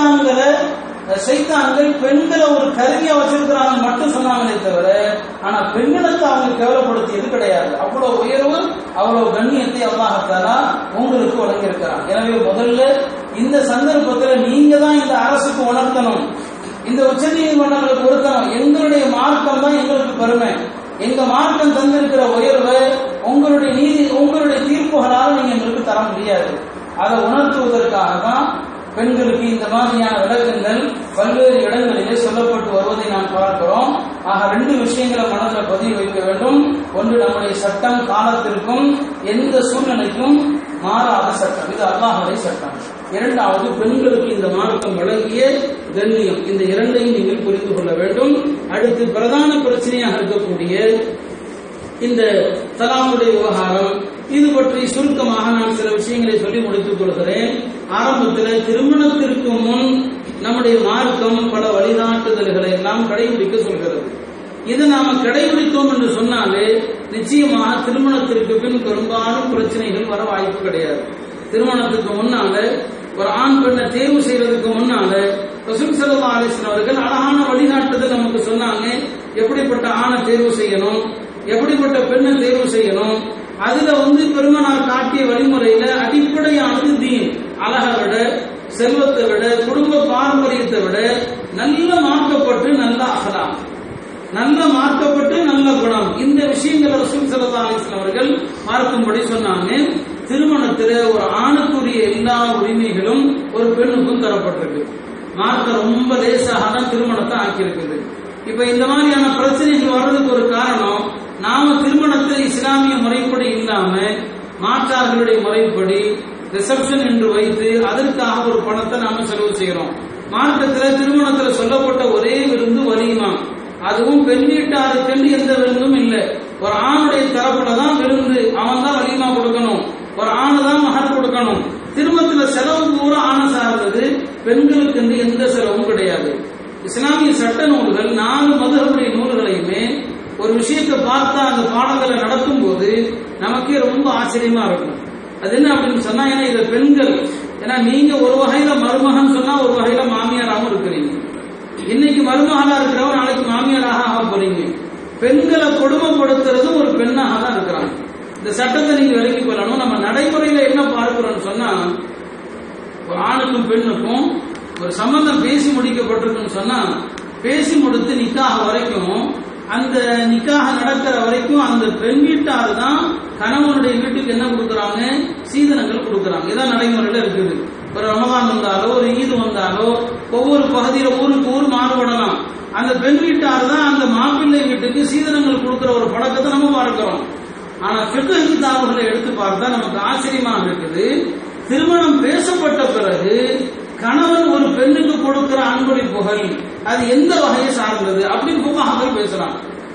சைத்தான்கள் பெண்களை ஒரு கருவியா வச்சிருக்கிறாங்க மட்டும் சொன்னாங்களே தவிர, ஆனா பெண்ணிடத்தை அவங்க கேவலப்படுத்தியது கிடையாது. அவ்வளவு உயர்வு, அவ்வளவு கண்ணியத்தை அல்லாஹ் தஆலா உங்களுக்கு வழங்கியிருக்கிறான். எனவே முதல்ல இந்த சந்தர்ப்பத்தில் நீங்க தான் இந்த அரசுக்கு உணர்த்தணும், இந்த உச்ச நீதிமன்றங்களுக்கு உணர்த்தணும், எங்களுடைய மார்க்கம் தான் எங்களுக்கு பெருமை, எங்க மார்க்கம் தந்திருக்கிற உயர்வை உங்களுடைய தீர்ப்புகளால் நீங்க எங்களுக்கு தர முடியாது. அதை உணர்த்துவதற்காக தான் பெண்களுக்கு இந்த மாதிரியான விளக்கங்கள் பல்வேறு இடங்களிலே சொல்லப்பட்டு வருவதை நாம் பார்க்கிறோம். ஆக 2 விஷயங்களை மனதில் பதிவு வைக்க வேண்டும். ஒன்று, நம்முடைய சட்டம் காலத்திற்கும் எந்த சூழ்நிலைக்கும் மாறாத சட்டம், இது அல்லாஹ்வுடைய சட்டம். இரண்டாவது, பெண்களுக்கு இந்த மார்க்கம் வழங்கிய கண்ணியம். இந்த இரண்டையும் நீங்கள் புரிந்து கொள்ள வேண்டும். அடுத்து பிரதான பிரச்சனையாக இருக்கக்கூடிய இந்த தலாக்குடைய விவகாரம், இது பற்றி சுருக்கமாக நான் சில விஷயங்களை சொல்லி முடித்துக் கொள்கிறேன். ஆரம்பத்தில் திருமணத்திற்கு முன் நம்முடைய மார்க்கம் பல வழிகாட்டுதல்களை எல்லாம் கடைபிடிக்க சொல்கிறது. இதை நாம கடைபிடித்தோம் என்று சொன்னாலே நிச்சயமாக திருமணத்திற்கு பின் பெரும்பாலும் பிரச்சனைகள் வர வாய்ப்பு கிடையாது. திருமணத்துக்கு முன்னால ஒரு ஆண் பெண்ணை தேர்வு செய்வதற்கு முன்னால ரசூல் ஸல்லல்லாஹு அலைஹி வஸல்லம் அவர்கள் அழகான வழிகாட்டுதல் நமக்கு சொன்னாங்க. எப்படிப்பட்ட ஆணை தேர்வு செய்யணும், எப்படிப்பட்ட பெண்ணை தேர்வு செய்யணும். அதுல பெருமானார் காட்டிய வழிமுறையில அடிப்படையானது தீன். அழகை விட, செல்வத்தை விட, குடும்ப பாரம்பரியத்தை விட நல்ல மார்க்கப்பட்டு நல்ல அகலாம், நல்ல மார்க்கப்பட்டு நல்ல குணம், இந்த விஷயங்களை ரசூல் ஸல்லல்லாஹு அலைஹி வஸல்லம் அவர்கள் மார்க்கும்படி சொன்னாங்க. திருமணத்துல ஒரு ஆணுக்குரிய எல்லா உரிமைகளும் ஒரு பெண்ணுக்கும் தரப்பட்டிருக்கு. மார்க்க ரொம்ப லேசாக தான் திருமணத்தை ஆக்கியிருக்குது. இப்ப இந்த மாதிரியான பிரச்சனைகள் வர்றதுக்கு ஒரு காரணம், நாம திருமணத்தை இஸ்லாமிய முறைப்படி இல்லாம மாற்றார்களுடைய முறைப்படி ரிசப்ஷன் என்று வைத்து அதற்காக ஒரு பணத்தை நாம செலவு செய்யறோம். மார்க்கத்துல திருமணத்துல சொல்லப்பட்ட ஒரே விருந்து வலிமா, அதுவும் பெண் வீட்டாருக்கு எந்த விருந்தும் இல்லை. ஒரு ஆணுடைய தரப்புல தான் விருந்து, அவன் தான் வலிமா கொடுக்கணும், ஒரு ஆணு தான் மகர் கொடுக்கணும். திருமணத்துல செலவு பூரா ஆணை சார்ந்தது, பெண்களுக்கு எந்த செலவும் கிடையாது. இஸ்லாமிய சட்ட நூல்கள் 4 மதுஹபுடைய நூல்களையுமே ஒரு விஷயத்தை பார்த்தா அந்த பாடங்களை நடத்தும் போது நமக்கே ரொம்ப ஆச்சரியமா இருக்கும். அது என்ன அப்படின்னு சொன்னா, ஏன்னா இதை பெண்கள், ஏன்னா நீங்க ஒரு வகையில மருமகன் சொன்னா ஒரு வகையில மாமியாராகவும் இருக்கிறீங்க. இன்னைக்கு மருமகனா இருக்கிறவங்க நாளைக்கு மாமியாராக ஆக போறீங்க. பெண்களை கொடுமைப்படுத்துறது ஒரு பெண்ணாக தான் இருக்கிறாங்க. இந்த சட்டத்தை நீங்க விலக்கி கொள்ளணும். நம்ம நடைமுறையில என்ன பார்க்கிறோம்னு சொன்னா, ஒரு ஆணுக்கும் பெண்ணுக்கும் ஒரு சம்பந்தம் பேசி முடிக்கப்பட்டிருக்குன்னு சொன்னா, பேசி முடித்து நிக்காக வரைக்கும், அந்த நிக்காக நடக்கிற வரைக்கும் அந்த பெண் வீட்டார் தான் கணவனுடைய வீட்டுக்கு என்ன கொடுக்கறாங்க, சீதனங்கள் கொடுக்கறாங்க. இதான் நடைமுறையில இருக்குது. ஒரு ரமதான் வந்தாலோ ஒரு ஈது வந்தாலோ ஒவ்வொரு பகுதியில ஊருக்கு ஊர் மாறுபடலாம். அந்த பெண் வீட்டார் தான் அந்த மாப்பிள்ளை வீட்டுக்கு சீதனங்கள் கொடுக்கிற ஒரு பழக்கத்தை நம்ம பார்க்கிறோம். ஆனா ஃபிக்ஹ் கிதாபுகளை எடுத்து பார்த்தா நமக்கு ஆச்சரியமாக இருக்குது. திருமணம் பேசப்பட்ட பிறகு கணவன் ஒரு பெண்ணுக்கு கொடுக்கிற அன்பளிப்புகள் அது எந்த வகையை சார்ந்தது அப்படின்னு புகார்கள் பேசலாம்.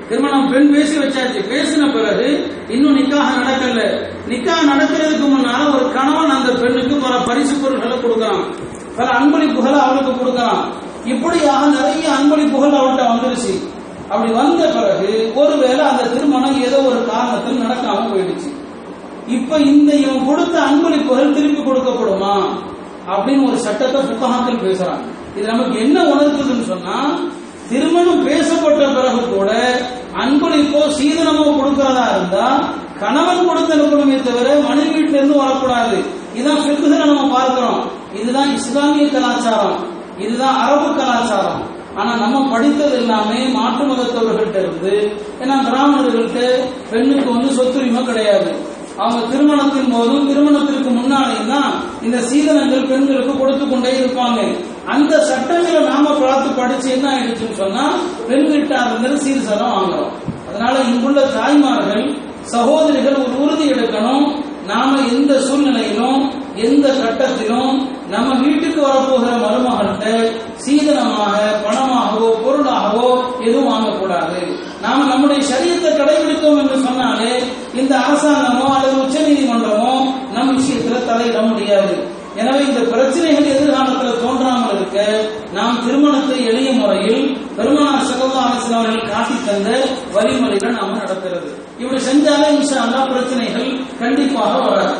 திருமணம் பெண் பேசி வச்சாச்சு. பேசின பிறகு இன்னும் நிக்காஹ் நடக்கல. நிக்காஹ் நடக்கிறதுக்கு முன்னால ஒரு கணவன் அந்த பெண்ணுக்கு பல பரிசு பொருட்களை கொடுக்கறான், பல அன்பளிப்புகளை அவளுக்கு கொடுக்கறான். இப்படியாக நிறைய அன்பளிப்புகள் அவள்கிட்ட வந்துருச்சு. அப்படி வந்த பிறகு ஒருவேளை அந்த திருமணம் ஏதோ ஒரு காரணத்தில் நடக்காம போயிடுச்சு. இப்ப இந்த இவன் கொடுத்த அன்பளிப்புகள் திருப்பி கொடுக்கப்படுமா அப்படின்னு ஒரு சட்டத்தை புத்தகத்தில் பேசுறாங்க. இது நமக்கு என்ன உணர்த்துதுன்னு சொன்னா, திருமணம் பேசப்பட்ட பிறகு கூட அன்பளிப்போ சீதனமோ கொடுக்கிறதா இருந்தா கணவன் கொடுத்து அனுப்பணுமே தவிர மனைவி வீட்டில இருந்து வரக்கூடாது. இதுதான் ஃபிக்ஹ்ல நம்ம பார்க்கிறோம். இதுதான் இஸ்லாமிய கலாச்சாரம், இதுதான் அரபு கலாச்சாரம். ஆனா நம்ம படித்தது எல்லாமே மாற்று மதத்தவர்கள்ட்ட இருந்து. ஏன்னா பிராமணர்கள்ட்ட பெண்ணுக்கு சொத்துரிமை கிடையாது. அவங்க திருமணத்தின் போதும் திருமணத்திற்கு முன்னாலேயும் தான் இந்த சீதனங்கள் பெண்களுக்கு கொடுத்து கொண்டே இருப்பாங்க. அந்த சட்டங்களை நாம பார்த்து படிச்சு என்ன ஆயிடுச்சுன்னு சொன்னா, பெண் வீட்டாளர்கள் சீர்சனம் வாங்குறோம். அதனால இங்குள்ள தாய்மார்கள் சகோதரிகள் ஒரு உறுதி எடுக்கணும். நாம எந்த சூழ்நிலையிலும் எந்த கட்டத்திலும் நம்ம வீட்டுக்கு வரப்போகிற மருமகள்கிட்ட சீதனமாக பணமாகவோ பொருளாகவோ எதுவும் வாங்கக்கூடாது. நாம நம்முடைய சரியத்தை கடைபிடித்தோம் என்று சொன்னாலே இந்த அரசாங்கமோ அல்லது உச்ச நீதிமன்றமோ நம் விஷயத்துல தலையிட முடியாது. எனவே இந்த பிரச்சனைகள் எதிர்காலத்தில் தோன்றாமல் இருக்க நாம் திருமணத்தை எளிய முறையில் பெருமானார் ஸல்லல்லாஹு அலைஹி வஸல்லம் அவர்கள் காட்டி தந்த வழிமுறைகள் நாம நடக்கிறது. இப்படி செஞ்சாலே இன்ஷா அல்லாஹ் பிரச்சனைகள் கண்டிப்பாக வராது.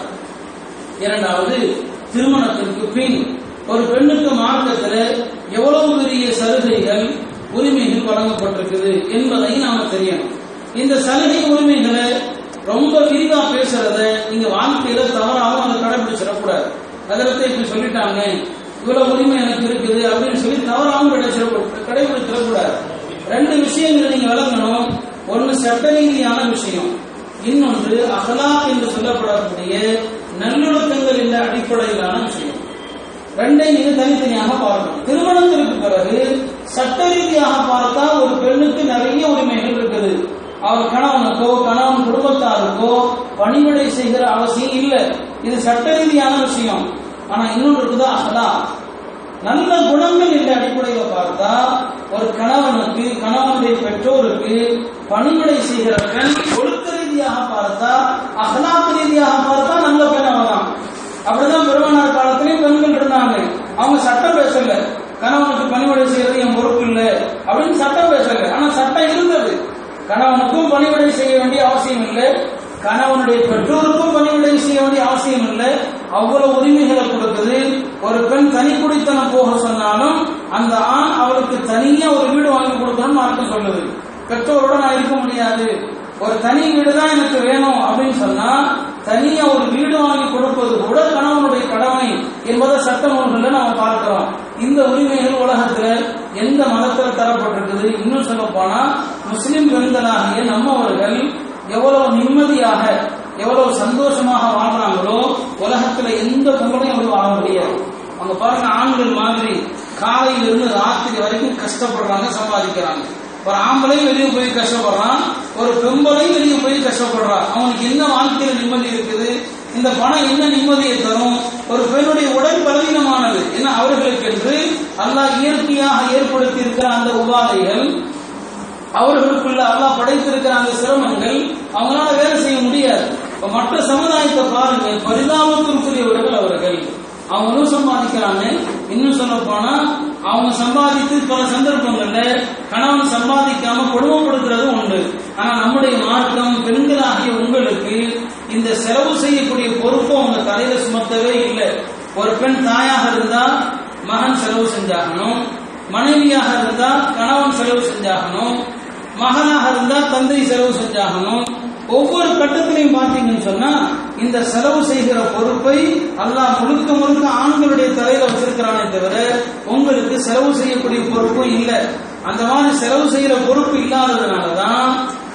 இரண்டாவது, திருமணத்திற்கு பின் ஒரு பெண்ணுக்கு மார்க்கத்தில் எவ்வளவு பெரிய சலுகைகள் உரிமைகள் வழங்கப்பட்டிருக்குது என்பதை நாம தெரியணும். இந்த சலுகை உரிமைகளை ரொம்ப விரிவா பேசுறத நீங்க வாழ்க்கையில தவறாகவும் அதை கடைபிடிச்சிடக்கூடாது. அதிலத்தை இப்படி சொல்லிட்டாங்க, இவ்வளவு உரிமை எனக்கு இருக்குது அப்படின்னு சொல்லி தவறாகவும் கடைபிடிச்சிடக்கூடாது. ரெண்டு விஷயங்களை நீங்க விளங்கணும். ஒன்னு சட்ட ரீதியான விஷயம், இன்னொன்று அஹ்லாக் என்று சொல்லப்படக்கூடிய நல்லொழுக்கங்கள் என்ற அடிப்படையிலான விஷயம். ரெண்டை நீங்க தனித்தனியாக பார்க்கணும். திருமணத்திற்கு பிறகு சட்ட ரீதியாக பார்த்தா ஒரு பெண்ணுக்கு நிறைய உரிமைகள் இருக்குது. அவர் கணவனுக்கோ கணவன் குடும்பத்தாருக்கோ பணிவிடை செய்கிற அவசியம் இல்லை. இது சட்ட ரீதியான விஷயம். ஆனா இன்னொன்று இருக்குது அஹ்லாக், நல்ல குணங்கள் என்ற அடிப்படையில் பார்த்தா ஒரு கணவனுக்கு கணவனுடைய பெற்றோருக்கு பணிவிடை செய்கிற பெண் ஒழுக்க ரீதியாக பார்த்தா அஹ்லாக் ரீதியாக பார்த்தா நல்ல பெண் அவதான். அப்படிதான் பெருமானார் காலத்திலேயும் பெண்கள் இருந்தாங்க. அவங்க சட்டம் பேசல, கணவனுக்கு பணிவிடை செய்யறது என் பொறுப்பு இல்லை அப்படின்னு சட்டம் பேசல. ஆனா சட்டம் இருந்தது. கணவனுக்கும் பணிவிடை செய்ய வேண்டிய அவசியம் இல்லை, கணவனுடைய பெற்றோருக்கும் பணிவிடை செய்ய வேண்டிய அவசியம் இல்லை. அவ்வளவு உரிமைகளை கொடுத்தது. ஒரு பெண் தனி குடித்தனம் போக சொன்னாலும் அந்த ஆண் அவளுக்கு தனியா ஒரு வீடு வாங்கி கொடுக்கணும்னு மார்க்கம் சொல்லுது. பெற்றோரோட நான் இருக்க முடியாது, ஒரு தனி வீடு தான் எனக்கு வேணும் அப்படின்னு சொன்னா தனியா ஒரு வீடு வாங்கி கொடுப்பது கூட கணவனுடைய கடமை என்பதை சட்ட நூல்களில் நாம பார்க்கிறோம். இந்த உரிமைகள் உலகத்துல எந்த மதத்துல தரப்பட்டிருக்குது? இன்னும் சொல்ல போனா முஸ்லிம் பெண்களாகிய நம்மவர்கள் எவ்வளவு நிம்மதியாக எவ்வளவு சந்தோஷமாக வாழ்றாங்களோ உலகத்துல எந்த பொங்கலையும் அவங்க வாழ முடியாது. அவங்க பாருங்க, ஆண்கள் மாதிரி காலையிலிருந்து ராத்திரி வரைக்கும் கஷ்டப்படுறாங்க, சம்பாதிக்கிறாங்க. ஒரு ஆம்பளையும் வெளியே போய் கஷ்டப்படுறான், ஒரு பெண்பளையும் வெளியே போய் கஷ்டப்படுறான். அவனுக்கு என்ன வாழ்க்கையில நிம்மதி இருக்குது? இந்த பணம் என்ன நிம்மதியை தரும்? ஒரு பெண்ணுடைய உடல் பலவீனமானது. ஏன்னா அவர்களுக்கு என்று அல்லாஹ் இயற்கையாக ஏற்படுத்தி இருக்கிற அந்த உபாதைகள், அவர்களுக்குள்ள அல்லாஹ் படைத்திருக்கிற அந்த சிரமங்கள் அவங்களால வேலை செய்ய முடியாது. மற்ற சமுதாயத்தை பாருங்க, பரிதாபத்திற்குரியவர்கள் அவர்கள். அவங்களும் சம்பாதிக்கிறாங்க. இன்னும் சொல்ல போனா அவங்க சம்பாதித்து பல சந்தர்ப்பங்கள்ல கணவன் சம்பாதிக்காம கொடுமைப்படுத்துறது உண்டு. ஆனா நம்முடைய மார்க்கம் பெண்களாகிய உங்களுக்கு இந்த செலவு செய்யக்கூடிய பொறுப்பு அவங்க தலையில சுமத்தவே இல்லை. ஒரு பெண் தாயாக இருந்தா மகன் செலவு செஞ்சாகணும், மனைவியாக இருந்தா கணவன் செலவு செஞ்சாகணும், மகனாக இருந்தா தந்தை செலவு செஞ்சாகணும். ஒவ்வொரு கட்டத்திலையும் பார்த்தீங்கன்னு சொன்னா இந்த செலவு செய்கிற பொறுப்பை அல்லாஹ் முழுக்க முழுக்க ஆண்களுடைய தலையில வச்சிருக்கிறானே தவிர உங்களுக்கு செலவு செய்யக்கூடிய பொறுப்பு இல்லை. அந்த மாதிரி செலவு செய்யற பொறுப்பு இல்லாததுனாலதான்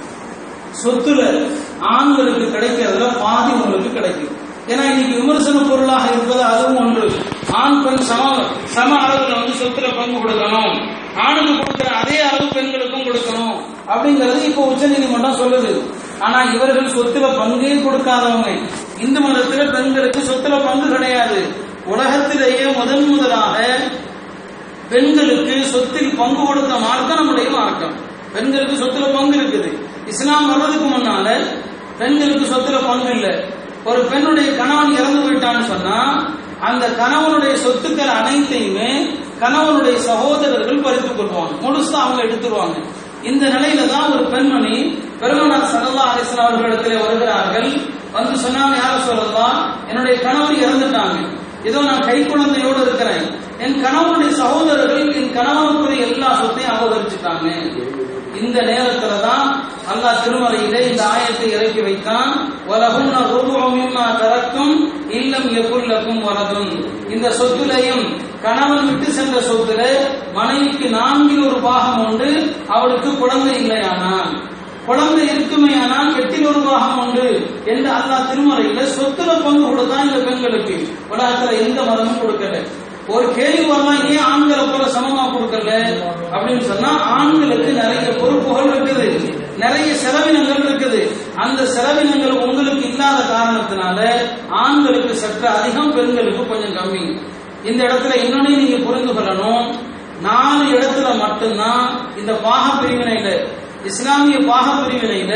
சொத்துல ஆண்களுக்கு கிடைக்கிறதுல பாதி உங்களுக்கு கிடைக்கும். ஏன்னா இன்னைக்கு விமர்சன பொருளாக இருப்பது அதுவும் ஒன்று. ஆண் பெண் சம அளவுல சொத்துல பங்கு கொடுக்கணும், ஆணுக்கு கொடுக்கிற அதே அளவு பெண்களுக்கும் கொடுக்கணும் அப்படிங்கிறது இப்போ உச்ச நீதிமன்றம் சொல்லுது. ஆனா இவர்கள் சொத்துல பங்கே கொடுக்காதவங்க. இந்து மதத்துல பெண்களுக்கு சொத்துல பங்கு கிடையாது. உலகத்திலேயே முதலாக பெண்களுக்கு சொத்தில் பங்கு கொடுத்த மார்க்கம் நம்முடைய மார்க்கம். பெண்களுக்கு சொத்துல பங்கு இருக்குது. இஸ்லாம் வர்றதுக்கு முன்னால பெண்களுக்கு சொத்துல பங்கு இல்லை. ஒரு பெண்ணுடைய கணவன் இறந்து போயிட்டான்னு சொன்னா அந்த கணவனுடைய சொத்துக்கள் அனைத்தையுமே கணவனுடைய சகோதரர்கள் பறித்துக் கொள்வாங்க, முழுசா அவங்க எடுத்துருவாங்க. இந்த நிலையில தான் ஒரு பெண்மணி பெருமானார் ஸல்லல்லாஹு அலைஹி வஸல்லம் அவர்களிடத்திலே வருகிறார்கள். வந்து சொன்னாங்க, யார சொல்லலாம், என்னுடைய கணவர் இறந்துட்டாங்க, ஏதோ நான் கை குழந்தையோடு இருக்கிறேன், என் கணவனுடைய சகோதரர்கள் என் கணவனுக்குரிய எல்லா சொத்தையும் அபகரிச்சுட்டாங்க. இந்த நேரத்துல தான் அல்லாஹ் திருமறையிலே இந்த ஆயத்தை இறக்கி வைத்தான். வலஹுன்ன ருபுஉ மிம்மா தரக்கும் இல்லம் யகுல் லகும் வலதுன். இந்த சொத்துலையும் கணவன் விட்டு சென்ற சொத்துல மனைவிக்கு 4 பாகம் உண்டு. அவளுக்கு குழந்தை இல்லையானால், குழந்தை இருக்குமேயானால் 8 பாகம் உண்டு என்று அல்லாஹ் திருமறையில சொத்துல பங்கு கொடுத்தான் இந்த பெண்களுக்கு. உலகத்துல எந்த மதமும் கொடுக்கல. ஒரு கேள்வி வரலாம், ஏன் ஆண்களை போல சமமா கொடுக்கல அப்படின்னு சொன்னா, ஆண்களுக்கு நிறைய பொறுப்புகள் இருக்குது, நிறைய செலவினங்கள் இருக்குது. அந்த செலவினங்கள் உங்களுக்கு இல்லாத காரணத்தினால ஆண்களுக்கு சற்று அதிகம், பெண்களுக்கு கொஞ்சம் கம்மி. இந்த இடத்துல இன்னொன்னு நீங்க புரிந்து கொள்ளணும், 4 இடத்துல மட்டும்தான் இந்த பாக பிரிவினையில, இஸ்லாமிய பாக பிரிவினையில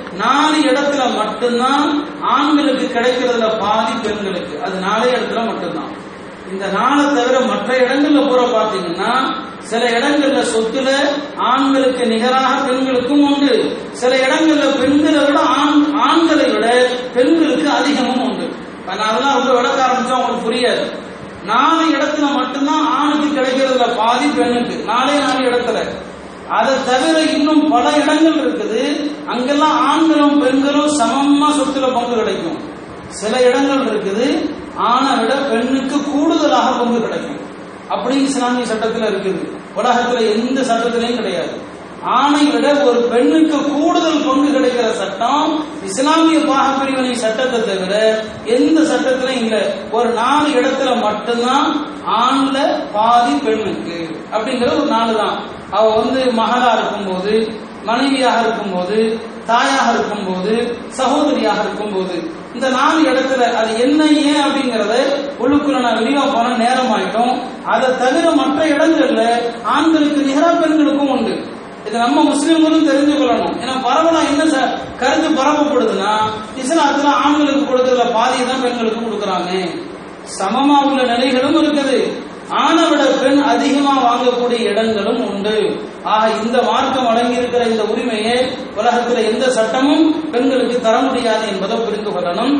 4 இடத்துல மட்டும்தான் ஆண்களுக்கு கிடைக்கிறதுல பாதி பெண்களுக்கு, அது 4 இடத்துல மட்டும்தான். இந்த 4 தவிர மற்ற இடங்கள்ல பூரா பாத்தீங்கன்னா சில இடங்கள்ல சொத்துல ஆண்களுக்கு நிகராக பெண்களுக்கும் உண்டு, சில இடங்கள்ல பெண்களை விட ஆண்களை விட பெண்களுக்கு அதிகமும் உண்டு. அதெல்லாம் ரொம்ப விளக்க ஆரம்பிச்சா உங்களுக்கு புரியாது. 4 இடத்துல மட்டும்தான் ஆணுக்கு கிடைக்கிறதுல பாதி, பெண்ணுக்கு 4 இடத்துல. அதை தவிர இன்னும் பல இடங்கள் இருக்குது, அங்கெல்லாம் ஆண்களும் பெண்களும் சமமா சொத்துல பங்கு கிடைக்கும். சில இடங்கள் இருக்குது, ஆணை விட பெண்ணுக்கு கூடுதலாக பங்கு கிடைக்கும். அப்படி இஸ்லாமிய சட்டத்தில் இருக்குது. உலகத்துல எந்த சட்டத்திலையும் கிடையாது. ஆணை விட ஒரு பெண்ணுக்கு கூடுதல் பங்கு கிடைக்கிற சட்டம் இஸ்லாமிய பாக பிரிவினை சட்டத்தை தவிர எந்த சட்டத்திலையும் இல்லை. ஒரு 4 இடத்துல மட்டும்தான் ஆண்ல பாதி பெண்ணுக்கு அப்படிங்கிற ஒரு 4 தான். அவ மகளா இருக்கும்போது, மனைவியாக இருக்கும்போது, தாயாக இருக்கும்போது, சகோதரியாக இருக்கும்போது, இந்த 4 இடத்துல அது என்ன ஏன் அப்படிங்கறத உள்ளுக்குள்ள நான் வெளியே போன நேரம் ஆயிட்டோம். அதை தவிர மற்ற இடங்கள்ல ஆண்களுக்கு நிகரா பெண்களுக்கும் உண்டு. இதை நம்ம முஸ்லிம்களும் தெரிஞ்சு கொள்ளணும். ஏன்னா பரவலா என்ன கருத்து பரப்பப்படுதுன்னா, இஸ்லாத்துல ஆண்களுக்கு கொடுக்கறதுல பாதியை தான் பெண்களுக்கு கொடுக்கறாங்க. சமமா உள்ள நிலைகளும் இருக்குது, ஆணை விட பெண் அதிகமா வாங்கக்கூடிய இடங்களும் உண்டு. ஆக இந்த மார்க்கம் வழங்கி இருக்கிற இந்த உரிமையை உலகத்தில் எந்த சட்டமும் பெண்களுக்கு தர முடியாது என்பதை புரிந்து கொள்ளணும்.